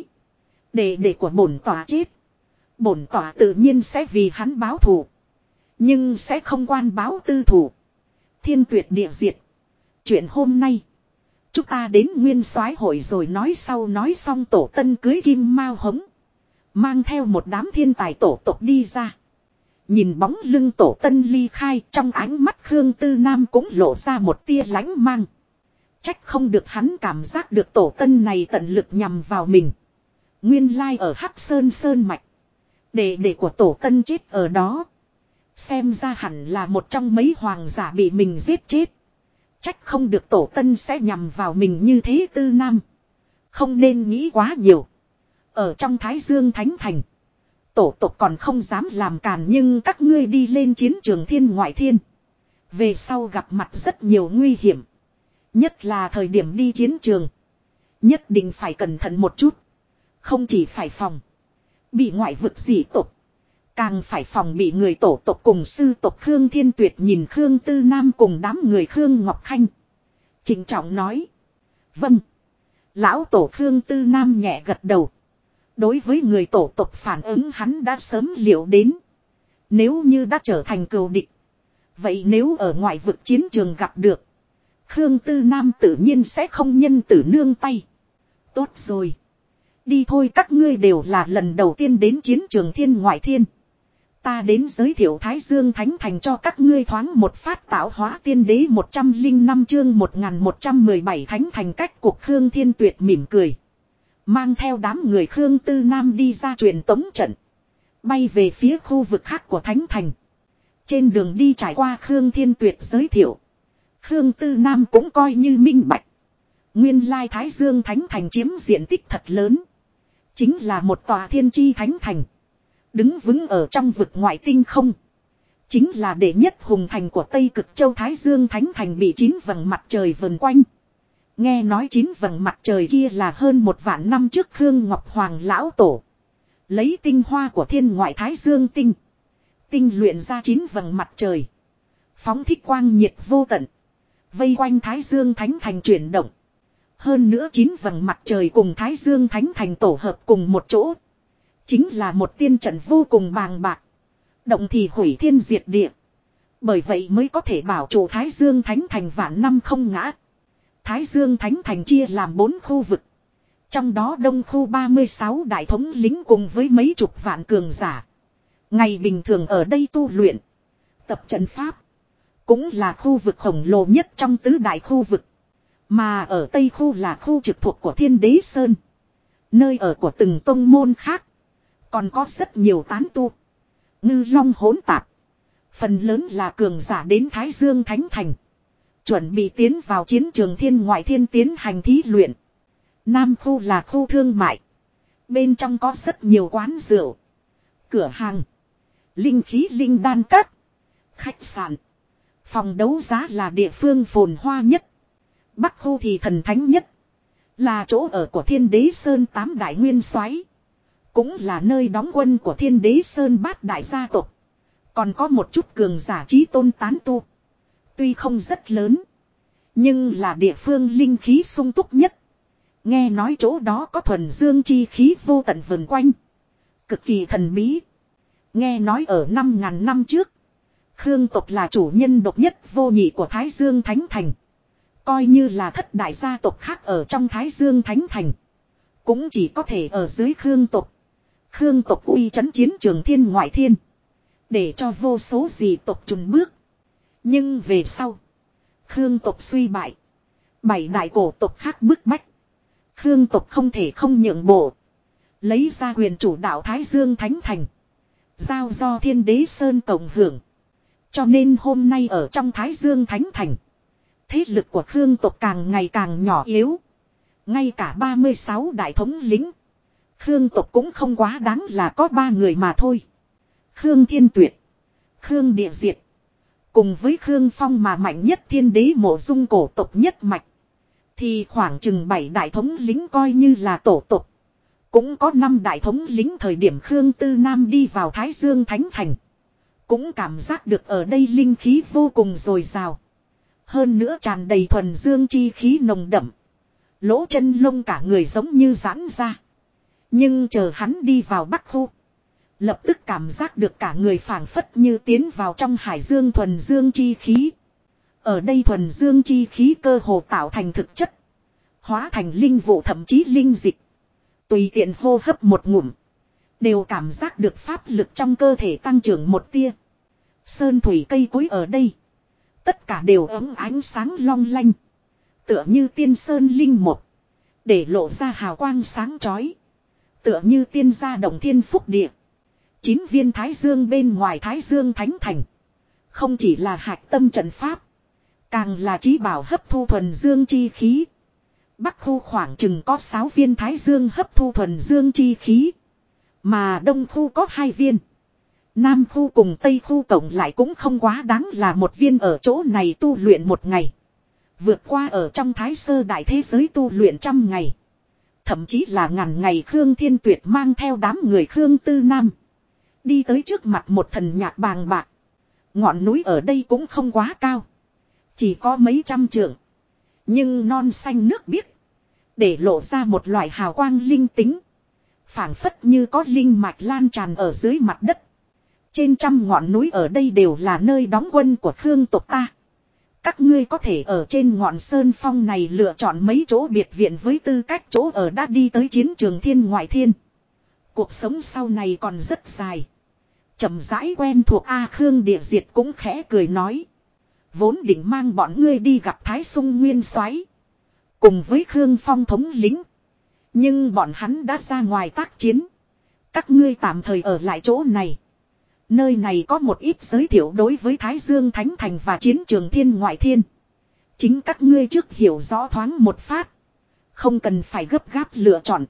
Đệ của bổn tỏa chết, bổn tỏa tự nhiên sẽ vì hắn báo thù, nhưng sẽ không quan báo tư thù. Thiên Tuyệt Địa Diệt, chuyện hôm nay chúng ta đến nguyên soái hội rồi nói sau. Nói xong tổ tân cưới Kim Mao Hống, mang theo một đám thiên tài tổ tộc đi ra. Nhìn bóng lưng tổ tân ly khai, trong ánh mắt Khương Tư Nam cũng lộ ra một tia lánh mang. Trách không được hắn cảm giác được tổ tân này tận lực nhằm vào mình. Nguyên lai ở Hắc Sơn Sơn Mạch, đệ của tổ tân chết ở đó. Xem ra hẳn là một trong mấy hoàng giả bị mình giết chết. Trách không được tổ tân sẽ nhằm vào mình như thế. Tư Nam, không nên nghĩ quá nhiều. Ở trong Thái Dương Thánh Thành, tổ tộc còn không dám làm càn, nhưng các ngươi đi lên chiến trường thiên ngoại thiên, về sau gặp mặt rất nhiều nguy hiểm. Nhất là thời điểm đi chiến trường, nhất định phải cẩn thận một chút. Không chỉ phải phòng bị ngoại vực dị tộc, càng phải phòng bị người tổ tộc cùng sư tộc. Khương Thiên Tuyệt nhìn Khương Tư Nam cùng đám người Khương Ngọc Khanh, trịnh trọng nói. Vâng. Lão tổ Khương Tư Nam nhẹ gật đầu. Đối với người tổ tộc phản ứng hắn đã sớm liệu đến. Nếu như đã trở thành cừu địch, vậy nếu ở ngoại vực chiến trường gặp được, Khương Tư Nam tự nhiên sẽ không nhân tử nương tay. Tốt rồi, Đi thôi, các ngươi đều là lần đầu tiên đến chiến trường thiên ngoại thiên. Ta đến giới thiệu Thái Dương Thánh Thành cho các ngươi thoáng một phát. Tạo hóa tiên đế 105 chương 1117 Thánh Thành cách cuộc. Khương Thiên Tuyệt mỉm cười. Mang theo đám người Khương Tư Nam đi ra truyền tống trận. Bay về phía khu vực khác của Thánh Thành. Trên đường đi trải qua Khương Thiên Tuyệt giới thiệu. Khương Tư Nam cũng coi như minh bạch. Nguyên lai Thái Dương Thánh Thành chiếm diện tích thật lớn. Chính là một tòa thiên chi thánh thành. Đứng vững ở trong vực ngoại tinh không. Chính là đệ nhất hùng thành của Tây Cực Châu. Thái Dương Thánh Thành bị 9 vầng mặt trời vần quanh. Nghe nói 9 vầng mặt trời kia là hơn 1 vạn năm trước Khương Ngọc Hoàng Lão Tổ. Lấy tinh hoa của thiên ngoại Thái Dương tinh. Tinh luyện ra 9 vầng mặt trời. Phóng thích quang nhiệt vô tận. Vây quanh Thái Dương Thánh Thành chuyển động. Hơn nữa 9 vầng mặt trời cùng Thái Dương Thánh Thành tổ hợp cùng một chỗ. Chính là một tiên trận vô cùng bàng bạc. Động thì hủy thiên diệt địa. Bởi vậy mới có thể bảo trụ Thái Dương Thánh Thành vạn năm không ngã. Thái Dương Thánh Thành chia làm 4 khu vực. Trong đó đông khu 36 đại thống lính cùng với mấy chục vạn cường giả. Ngày bình thường ở đây tu luyện. Tập trận pháp. Cũng là khu vực khổng lồ nhất trong tứ đại khu vực. Mà ở Tây khu là khu trực thuộc của Thiên Đế Sơn. Nơi ở của từng tông môn khác. Còn có rất nhiều tán tu. Ngư long hỗn tạp. Phần lớn là cường giả đến Thái Dương Thánh Thành. Chuẩn bị tiến vào chiến trường thiên ngoại thiên tiến hành thí luyện. Nam khu là khu thương mại. Bên trong có rất nhiều quán rượu. Cửa hàng. Linh khí linh đan các. Khách sạn. Phòng đấu giá là địa phương phồn hoa nhất. Bắc khu thì thần thánh nhất. Là chỗ ở của Thiên Đế Sơn 8 đại nguyên soái. Cũng là nơi đóng quân của Thiên Đế Sơn 8 đại gia tộc. Còn có một chút cường giả trí tôn tán tu. Tuy không rất lớn. Nhưng là địa phương linh khí sung túc nhất. Nghe nói chỗ đó có thuần dương chi khí vô tận vần quanh. Cực kỳ thần bí. Nghe nói ở 5.000 năm trước. Khương tộc là chủ nhân độc nhất vô nhị của Thái Dương Thánh Thành. Coi như là thất đại gia tộc khác ở trong Thái Dương Thánh Thành. Cũng chỉ có thể ở dưới Khương tộc. Khương tộc uy chấn chiến trường thiên ngoại thiên. Để cho vô số dị tộc chùn bước. Nhưng về sau. Khương tộc suy bại. 7 đại cổ tộc khác bức bách. Khương tộc không thể không nhượng bộ. Lấy ra quyền chủ đạo Thái Dương Thánh Thành. Giao do Thiên Đế Sơn cộng hưởng. Cho nên hôm nay ở trong Thái Dương Thánh Thành. Thế lực của Khương tộc càng ngày càng nhỏ yếu. Ngay cả 36 đại thống lĩnh. Khương tộc cũng không quá đáng là có 3 người mà thôi. Khương Thiên Tuyệt. Khương Địa Diệt. Cùng với Khương Phong mà mạnh nhất Thiên Đế Mộ Dung cổ tộc nhất mạch. Thì khoảng chừng 7 đại thống lĩnh coi như là tổ tộc. Cũng có 5 đại thống lĩnh thời điểm Khương Tư Nam đi vào Thái Dương Thánh Thành. Cũng cảm giác được ở đây linh khí vô cùng dồi dào. Hơn nữa tràn đầy thuần dương chi khí nồng đậm. Lỗ chân lông cả người giống như giãn ra. Nhưng chờ hắn đi vào Bắc khu. Lập tức cảm giác được cả người phảng phất như tiến vào trong hải dương thuần dương chi khí. Ở đây thuần dương chi khí cơ hồ tạo thành thực chất. Hóa thành linh vụ thậm chí linh dịch. Tùy tiện hô hấp một ngụm. Đều cảm giác được pháp lực trong cơ thể tăng trưởng một tia. Sơn thủy cây cối ở đây. Tất cả đều ấm ánh sáng long lanh. Tựa như tiên sơn linh một. Để lộ ra hào quang sáng chói. Tựa như tiên gia đồng thiên phúc địa. 9 viên Thái Dương bên ngoài Thái Dương Thánh Thành. Không chỉ là hạch tâm trận pháp. Càng là trí bảo hấp thu thuần dương chi khí. Bắc khu khoảng chừng có 6 viên Thái Dương hấp thu thuần dương chi khí. Mà Đông khu có 2 viên. Nam khu cùng Tây khu cộng lại cũng không quá đáng là một viên ở chỗ này tu luyện một ngày. Vượt qua ở trong Thái Sơ đại thế giới tu luyện 100 ngày. Thậm chí là ngàn ngày. Khương Thiên Tuyệt mang theo đám người Khương Tư Nam. Đi tới trước mặt một thần nhạc bàng bạc. Ngọn núi ở đây cũng không quá cao. Chỉ có mấy trăm trượng. Nhưng non xanh nước biếc. Để lộ ra một loại hào quang linh tính. Phảng phất như có linh mạch lan tràn ở dưới mặt đất. Trên trăm ngọn núi ở đây đều là nơi đóng quân của Khương tộc ta. Các ngươi có thể ở trên ngọn sơn phong này lựa chọn mấy chỗ biệt viện với tư cách chỗ ở đã đi tới chiến trường thiên ngoại thiên. Cuộc sống sau này còn rất dài. Chậm rãi quen thuộc A Khương Địa Diệt cũng khẽ cười nói. Vốn định mang bọn ngươi đi gặp Thái Sung Nguyên Soái, cùng với Khương Phong thống lĩnh. Nhưng bọn hắn đã ra ngoài tác chiến. Các ngươi tạm thời ở lại chỗ này. Nơi này có một ít giới thiệu đối với Thái Dương Thánh Thành và chiến trường thiên ngoại thiên. Chính các ngươi trước hiểu rõ thoáng một phát. Không cần phải gấp gáp lựa chọn.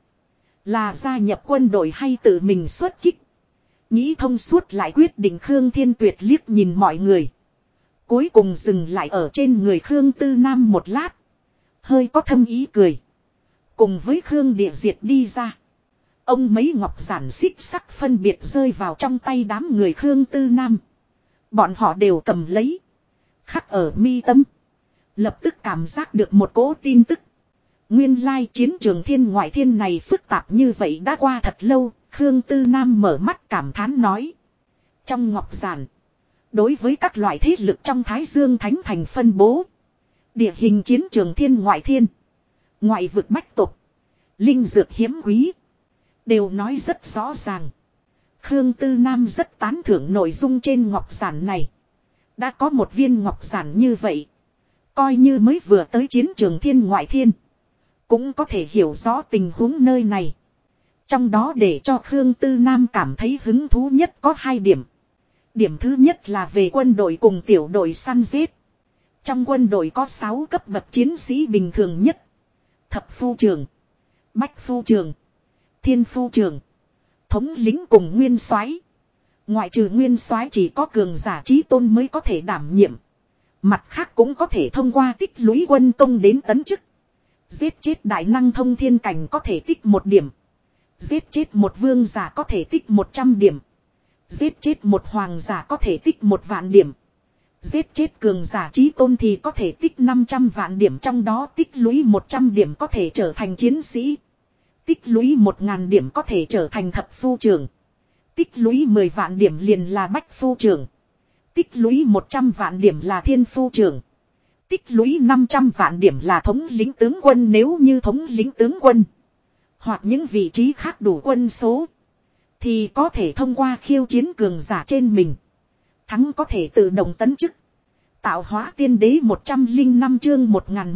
Là gia nhập quân đội hay tự mình xuất kích. Nghĩ thông suốt lại quyết định Khương Thiên Tuyệt liếc nhìn mọi người. Cuối cùng dừng lại ở trên người Khương Tư Nam một lát. Hơi có thâm ý cười. Cùng với Khương Địa Diệt đi ra. Ông mấy ngọc giản xích sắc phân biệt rơi vào trong tay đám người Khương Tư Nam. Bọn họ đều cầm lấy. Khắc ở mi tâm. Lập tức cảm giác được một cỗ tin tức. Nguyên lai chiến trường thiên ngoại thiên này phức tạp như vậy đã qua thật lâu. Khương Tư Nam mở mắt cảm thán nói. Trong ngọc giản. Đối với các loại thế lực trong Thái Dương Thánh Thành phân bố. Địa hình chiến trường thiên ngoại thiên. Ngoại vực bách tục. Linh dược hiếm quý. Đều nói rất rõ ràng. Khương Tư Nam rất tán thưởng nội dung trên ngọc giản này. Đã có một viên ngọc giản như vậy. Coi như mới vừa tới chiến trường thiên ngoại thiên. Cũng có thể hiểu rõ tình huống nơi này. Trong đó để cho Khương Tư Nam cảm thấy hứng thú nhất có 2 điểm. Điểm thứ nhất là về quân đội cùng tiểu đội săn giết. Trong quân đội có 6 cấp bậc chiến sĩ bình thường nhất. Thập phu trưởng, bách phu trưởng, thiên phu trưởng, thống lĩnh cùng nguyên soái. Ngoại trừ nguyên soái chỉ có cường giả chí tôn mới có thể đảm nhiệm. Mặt khác cũng có thể thông qua tích lũy quân công đến tấn chức. Giết chết đại năng thông thiên cảnh có thể tích 1 điểm. Giết chết một vương giả có thể tích 100 điểm. Giết chết một hoàng giả có thể tích 1.000.000 điểm. Giết chết cường giả chí tôn thì có thể tích 500 vạn điểm, trong đó tích lũy 100 điểm có thể trở thành chiến sĩ. Tích lũy 1.000 điểm có thể trở thành thập phu trưởng. Tích lũy 10 vạn điểm liền là bách phu trưởng. Tích lũy 100 vạn điểm là thiên phu trưởng. Tích lũy 500 vạn điểm là thống lĩnh tướng quân, nếu như thống lĩnh tướng quân. Hoặc những vị trí khác đủ quân số. Thì có thể thông qua khiêu chiến cường giả trên mình. Thắng có thể tự động tấn chức. Tạo hóa tiên đế 105 chương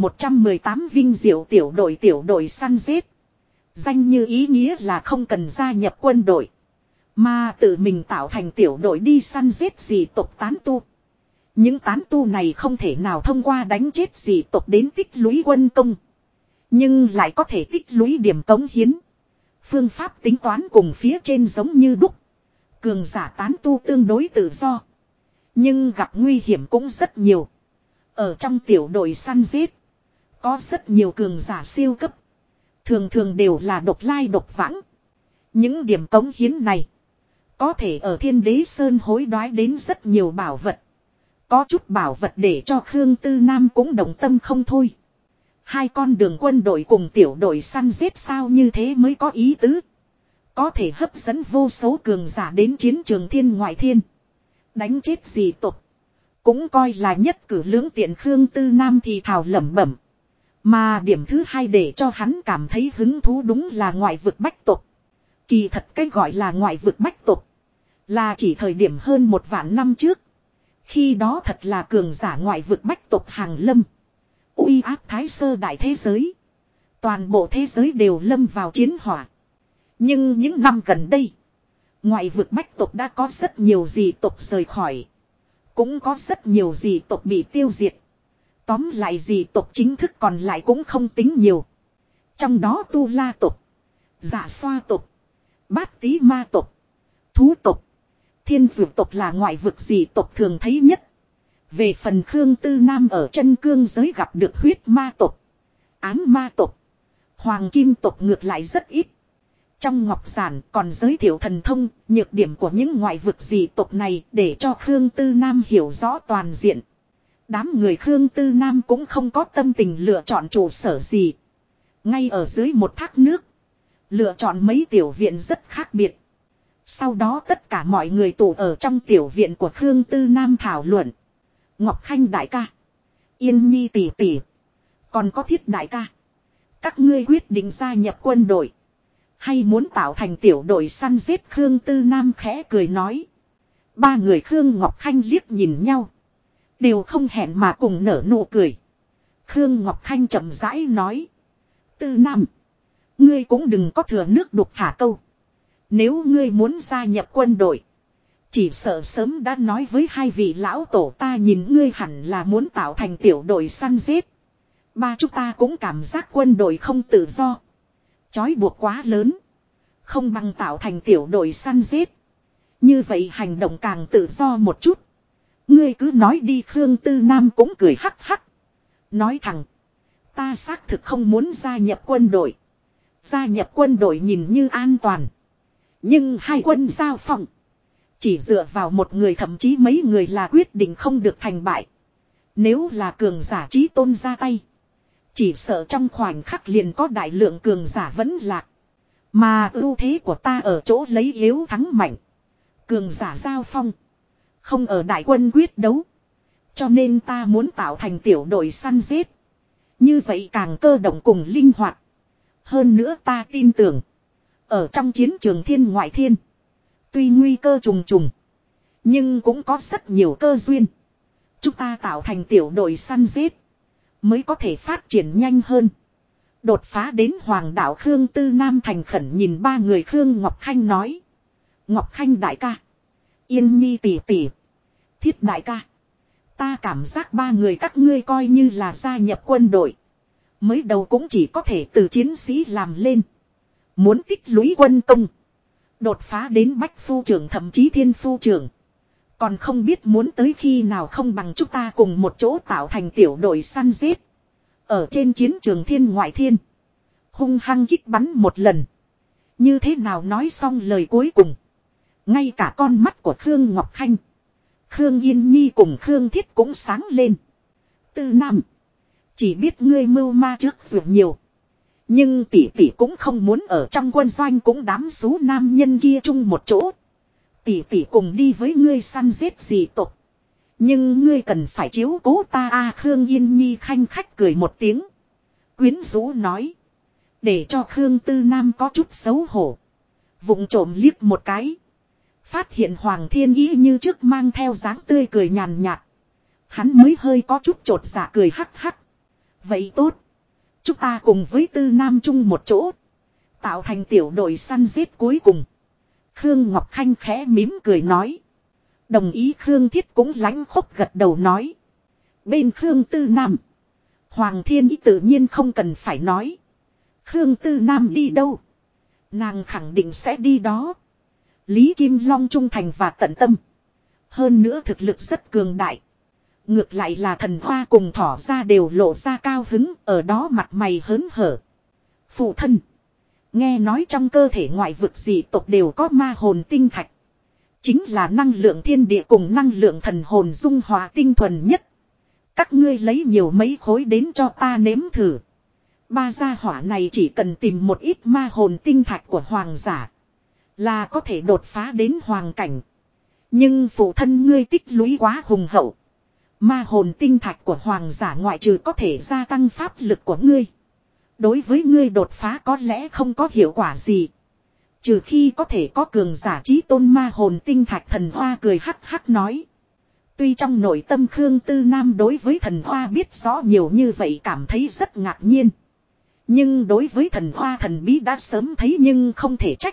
1118 vinh diệu tiểu đội săn giết. Danh như ý nghĩa là không cần gia nhập quân đội. Mà tự mình tạo thành tiểu đội đi săn giết dị tộc tán tu. Những tán tu này không thể nào thông qua đánh chết dị tộc đến tích lũy quân công. Nhưng lại có thể tích lũy điểm cống hiến. Phương pháp tính toán cùng phía trên giống như đúc. Cường giả tán tu tương đối tự do. Nhưng gặp nguy hiểm cũng rất nhiều. Ở trong tiểu đội săn giết. Có rất nhiều cường giả siêu cấp. Thường thường đều là độc lai độc vãng. Những điểm cống hiến này. Có thể ở Thiên Đế Sơn hối đoái đến rất nhiều bảo vật. Có chút bảo vật để cho Khương Tư Nam cũng động tâm không thôi. 2 con đường quân đội cùng tiểu đội săn giết sao như thế mới có ý tứ. Có thể hấp dẫn vô số cường giả đến chiến trường thiên ngoại thiên. Đánh chết dị tộc. Cũng coi là nhất cử lưỡng tiện, Khương Tư Nam thì thào lẩm bẩm. Mà điểm thứ 2 để cho hắn cảm thấy hứng thú đúng là ngoại vực bách tộc. Kỳ thật cái gọi là ngoại vực bách tộc. Là chỉ thời điểm hơn 1 vạn năm trước. Khi đó thật là cường giả ngoại vực bách tộc hàng lâm. Uy áp thái sơ đại thế giới. Toàn bộ thế giới đều lâm vào chiến hỏa. Nhưng những năm gần đây. Ngoại vực bách tộc đã có rất nhiều dị tộc rời khỏi. Cũng có rất nhiều dị tộc bị tiêu diệt. Tóm lại dị tộc chính thức còn lại cũng không tính nhiều. Trong đó tu la tộc, dạ xoa tộc, bát tí ma tộc, thú tộc, thiên dược tộc là ngoại vực dị tộc thường thấy nhất. Về phần Khương Tư Nam ở chân cương giới gặp được huyết ma tộc, ám ma tộc, hoàng kim tộc ngược lại rất ít. Trong ngọc giản còn giới thiệu thần thông, nhược điểm của những ngoại vực dị tộc này để cho Khương Tư Nam hiểu rõ toàn diện. Đám người Khương Tư Nam cũng không có tâm tình lựa chọn trụ sở gì. Ngay ở dưới một thác nước, lựa chọn mấy tiểu viện rất khác biệt. Sau đó tất cả mọi người tụ ở trong tiểu viện của Khương Tư Nam thảo luận. Ngọc Khanh đại ca, Yên Nhi tỷ tỷ. Còn có Thiết đại ca. Các ngươi quyết định gia nhập quân đội. Hay muốn tạo thành tiểu đội săn giết Khương Tư Nam khẽ cười nói. Ba người Khương Ngọc Khanh liếc nhìn nhau. Đều không hẹn mà cùng nở nụ cười. Khương Ngọc Khanh chậm rãi nói. Tư Nam. Ngươi cũng đừng có thừa nước đục thả câu. Nếu ngươi muốn gia nhập quân đội. Chỉ sợ sớm đã nói với hai vị lão tổ ta nhìn ngươi hẳn là muốn tạo thành tiểu đội săn giết. Ba chúng ta cũng cảm giác quân đội không tự do. Chói buộc quá lớn. Không bằng tạo thành tiểu đội săn giết. Như vậy hành động càng tự do một chút. Ngươi cứ nói đi Khương Tư Nam cũng cười hắc hắc. Nói thẳng. Ta xác thực không muốn gia nhập quân đội. Gia nhập quân đội nhìn như an toàn. Nhưng hai quân giao phong. Chỉ dựa vào một người thậm chí mấy người là quyết định không được thành bại. Nếu là cường giả trí tôn ra tay. Chỉ sợ trong khoảnh khắc liền có đại lượng cường giả vẫn lạc. Mà ưu thế của ta ở chỗ lấy yếu thắng mạnh. Cường giả giao phong. Không ở đại quân quyết đấu. Cho nên ta muốn tạo thành tiểu đội săn giết. Như vậy càng cơ động cùng linh hoạt. Hơn nữa ta tin tưởng. Ở trong chiến trường thiên ngoại thiên. Tuy nguy cơ trùng trùng. Nhưng cũng có rất nhiều cơ duyên. Chúng ta tạo thành tiểu đội săn giết. Mới có thể phát triển nhanh hơn. Đột phá đến Hoàng đảo Khương Tư Nam thành khẩn nhìn ba người Khương Ngọc Khanh nói. Ngọc Khanh đại ca. Yên Nhi tỷ tỷ. Thiết đại ca. Ta cảm giác ba người các ngươi coi như là gia nhập quân đội. Mới đầu cũng chỉ có thể từ chiến sĩ làm lên. Muốn tích lũy quân công. Đột phá đến bách phu trưởng thậm chí thiên phu trưởng. Còn không biết muốn tới khi nào không bằng chúng ta cùng một chỗ tạo thành tiểu đội săn giết. Ở trên chiến trường thiên ngoại thiên. Hung hăng kích bắn một lần. Như thế nào nói xong lời cuối cùng. Ngay cả con mắt của Khương Ngọc Khanh. Khương Yên Nhi cùng Khương Thiết cũng sáng lên. Tư Nam. Chỉ biết ngươi mưu ma trước dù nhiều. Nhưng tỷ tỷ cũng không muốn ở trong quân doanh cũng đám số nam nhân kia chung một chỗ. Tỷ tỷ cùng đi với ngươi săn giết dị tộc. Nhưng ngươi cần phải chiếu cố ta a Khương Yên Nhi khanh khách cười một tiếng. Quyến rũ nói. Để cho Khương Tư Nam có chút xấu hổ. Vụng trộm liếc một cái. Phát hiện Hoàng Thiên Ý như trước mang theo dáng tươi cười nhàn nhạt. Hắn mới hơi có chút trột dạ cười hắc hắc. Vậy tốt. Chúng ta cùng với Tư Nam chung một chỗ. Tạo thành tiểu đội săn giết cuối cùng. Khương Ngọc Khanh khẽ mím cười nói. Đồng ý Khương Thiết cũng lãnh khốc gật đầu nói. Bên Khương Tư Nam. Hoàng Thiên Ý tự nhiên không cần phải nói. Khương Tư Nam đi đâu? Nàng khẳng định sẽ đi đó. Lý Kim Long trung thành và tận tâm. Hơn nữa thực lực rất cường đại. Ngược lại là Thần Hoa cùng Thỏ ra đều lộ ra cao hứng. Ở đó mặt mày hớn hở. Phụ thân. Nghe nói trong cơ thể ngoại vực dị tộc đều có ma hồn tinh thạch. Chính là năng lượng thiên địa cùng năng lượng thần hồn dung hòa tinh thuần nhất. Các ngươi lấy nhiều mấy khối đến cho ta nếm thử. Ba gia hỏa này chỉ cần tìm một ít ma hồn tinh thạch của hoàng giả. Là có thể đột phá đến hoàng cảnh. Nhưng phụ thân ngươi tích lũy quá hùng hậu. Ma hồn tinh thạch của hoàng giả ngoại trừ có thể gia tăng pháp lực của ngươi. Đối với ngươi đột phá có lẽ không có hiệu quả gì. Trừ khi có thể có cường giả trí tôn ma hồn tinh thạch. Thần Hoa cười hắc hắc nói. Tuy trong nội tâm Khương Tư Nam đối với Thần Hoa biết rõ nhiều như vậy cảm thấy rất ngạc nhiên. Nhưng đối với Thần Hoa thần bí đã sớm thấy nhưng không thể trách.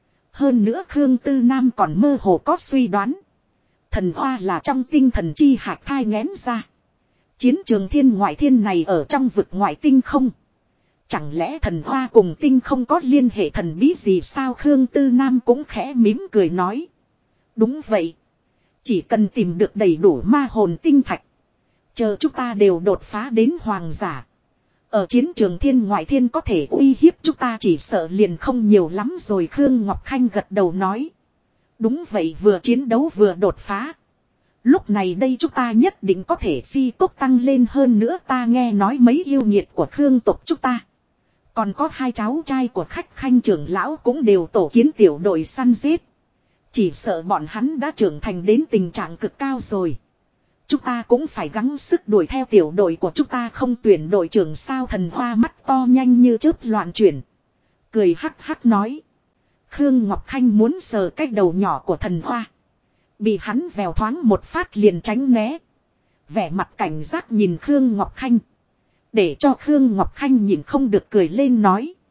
Hơn nữa Khương Tư Nam còn mơ hồ có suy đoán. Thần Hoa là trong tinh thần chi hạt thai nghén ra. Chiến trường thiên ngoại thiên này ở trong vực ngoại tinh không. Chẳng lẽ Thần Hoa cùng tinh không có liên hệ thần bí gì sao? Khương Tư Nam cũng khẽ mím cười nói. Đúng vậy. Chỉ cần tìm được đầy đủ ma hồn tinh thạch. Chờ chúng ta đều đột phá đến hoàng giả. Ở chiến trường thiên ngoại thiên có thể uy hiếp chúng ta chỉ sợ liền không nhiều lắm rồi. Khương Ngọc Khanh gật đầu nói. Đúng vậy, vừa chiến đấu vừa đột phá. Lúc này đây chúng ta nhất định có thể phi tốc tăng lên hơn nữa. Ta nghe nói mấy yêu nghiệt của Khương tộc chúng ta. Còn có hai cháu trai của khách Khanh trưởng lão cũng đều tổ kiến tiểu đội săn giết. Chỉ sợ bọn hắn đã trưởng thành đến tình trạng cực cao rồi. Chúng ta cũng phải gắng sức đuổi theo tiểu đội của chúng ta không tuyển đội trưởng sao Thần Hoa mắt to nhanh như chớp loạn chuyển. Cười hắc hắc nói. Khương Ngọc Khanh muốn sờ cái đầu nhỏ của Thần Hoa. Bị hắn vèo thoáng một phát liền tránh né. Vẻ mặt cảnh giác nhìn Khương Ngọc Khanh. Để cho Khương Ngọc Khanh nhìn không được cười lên nói.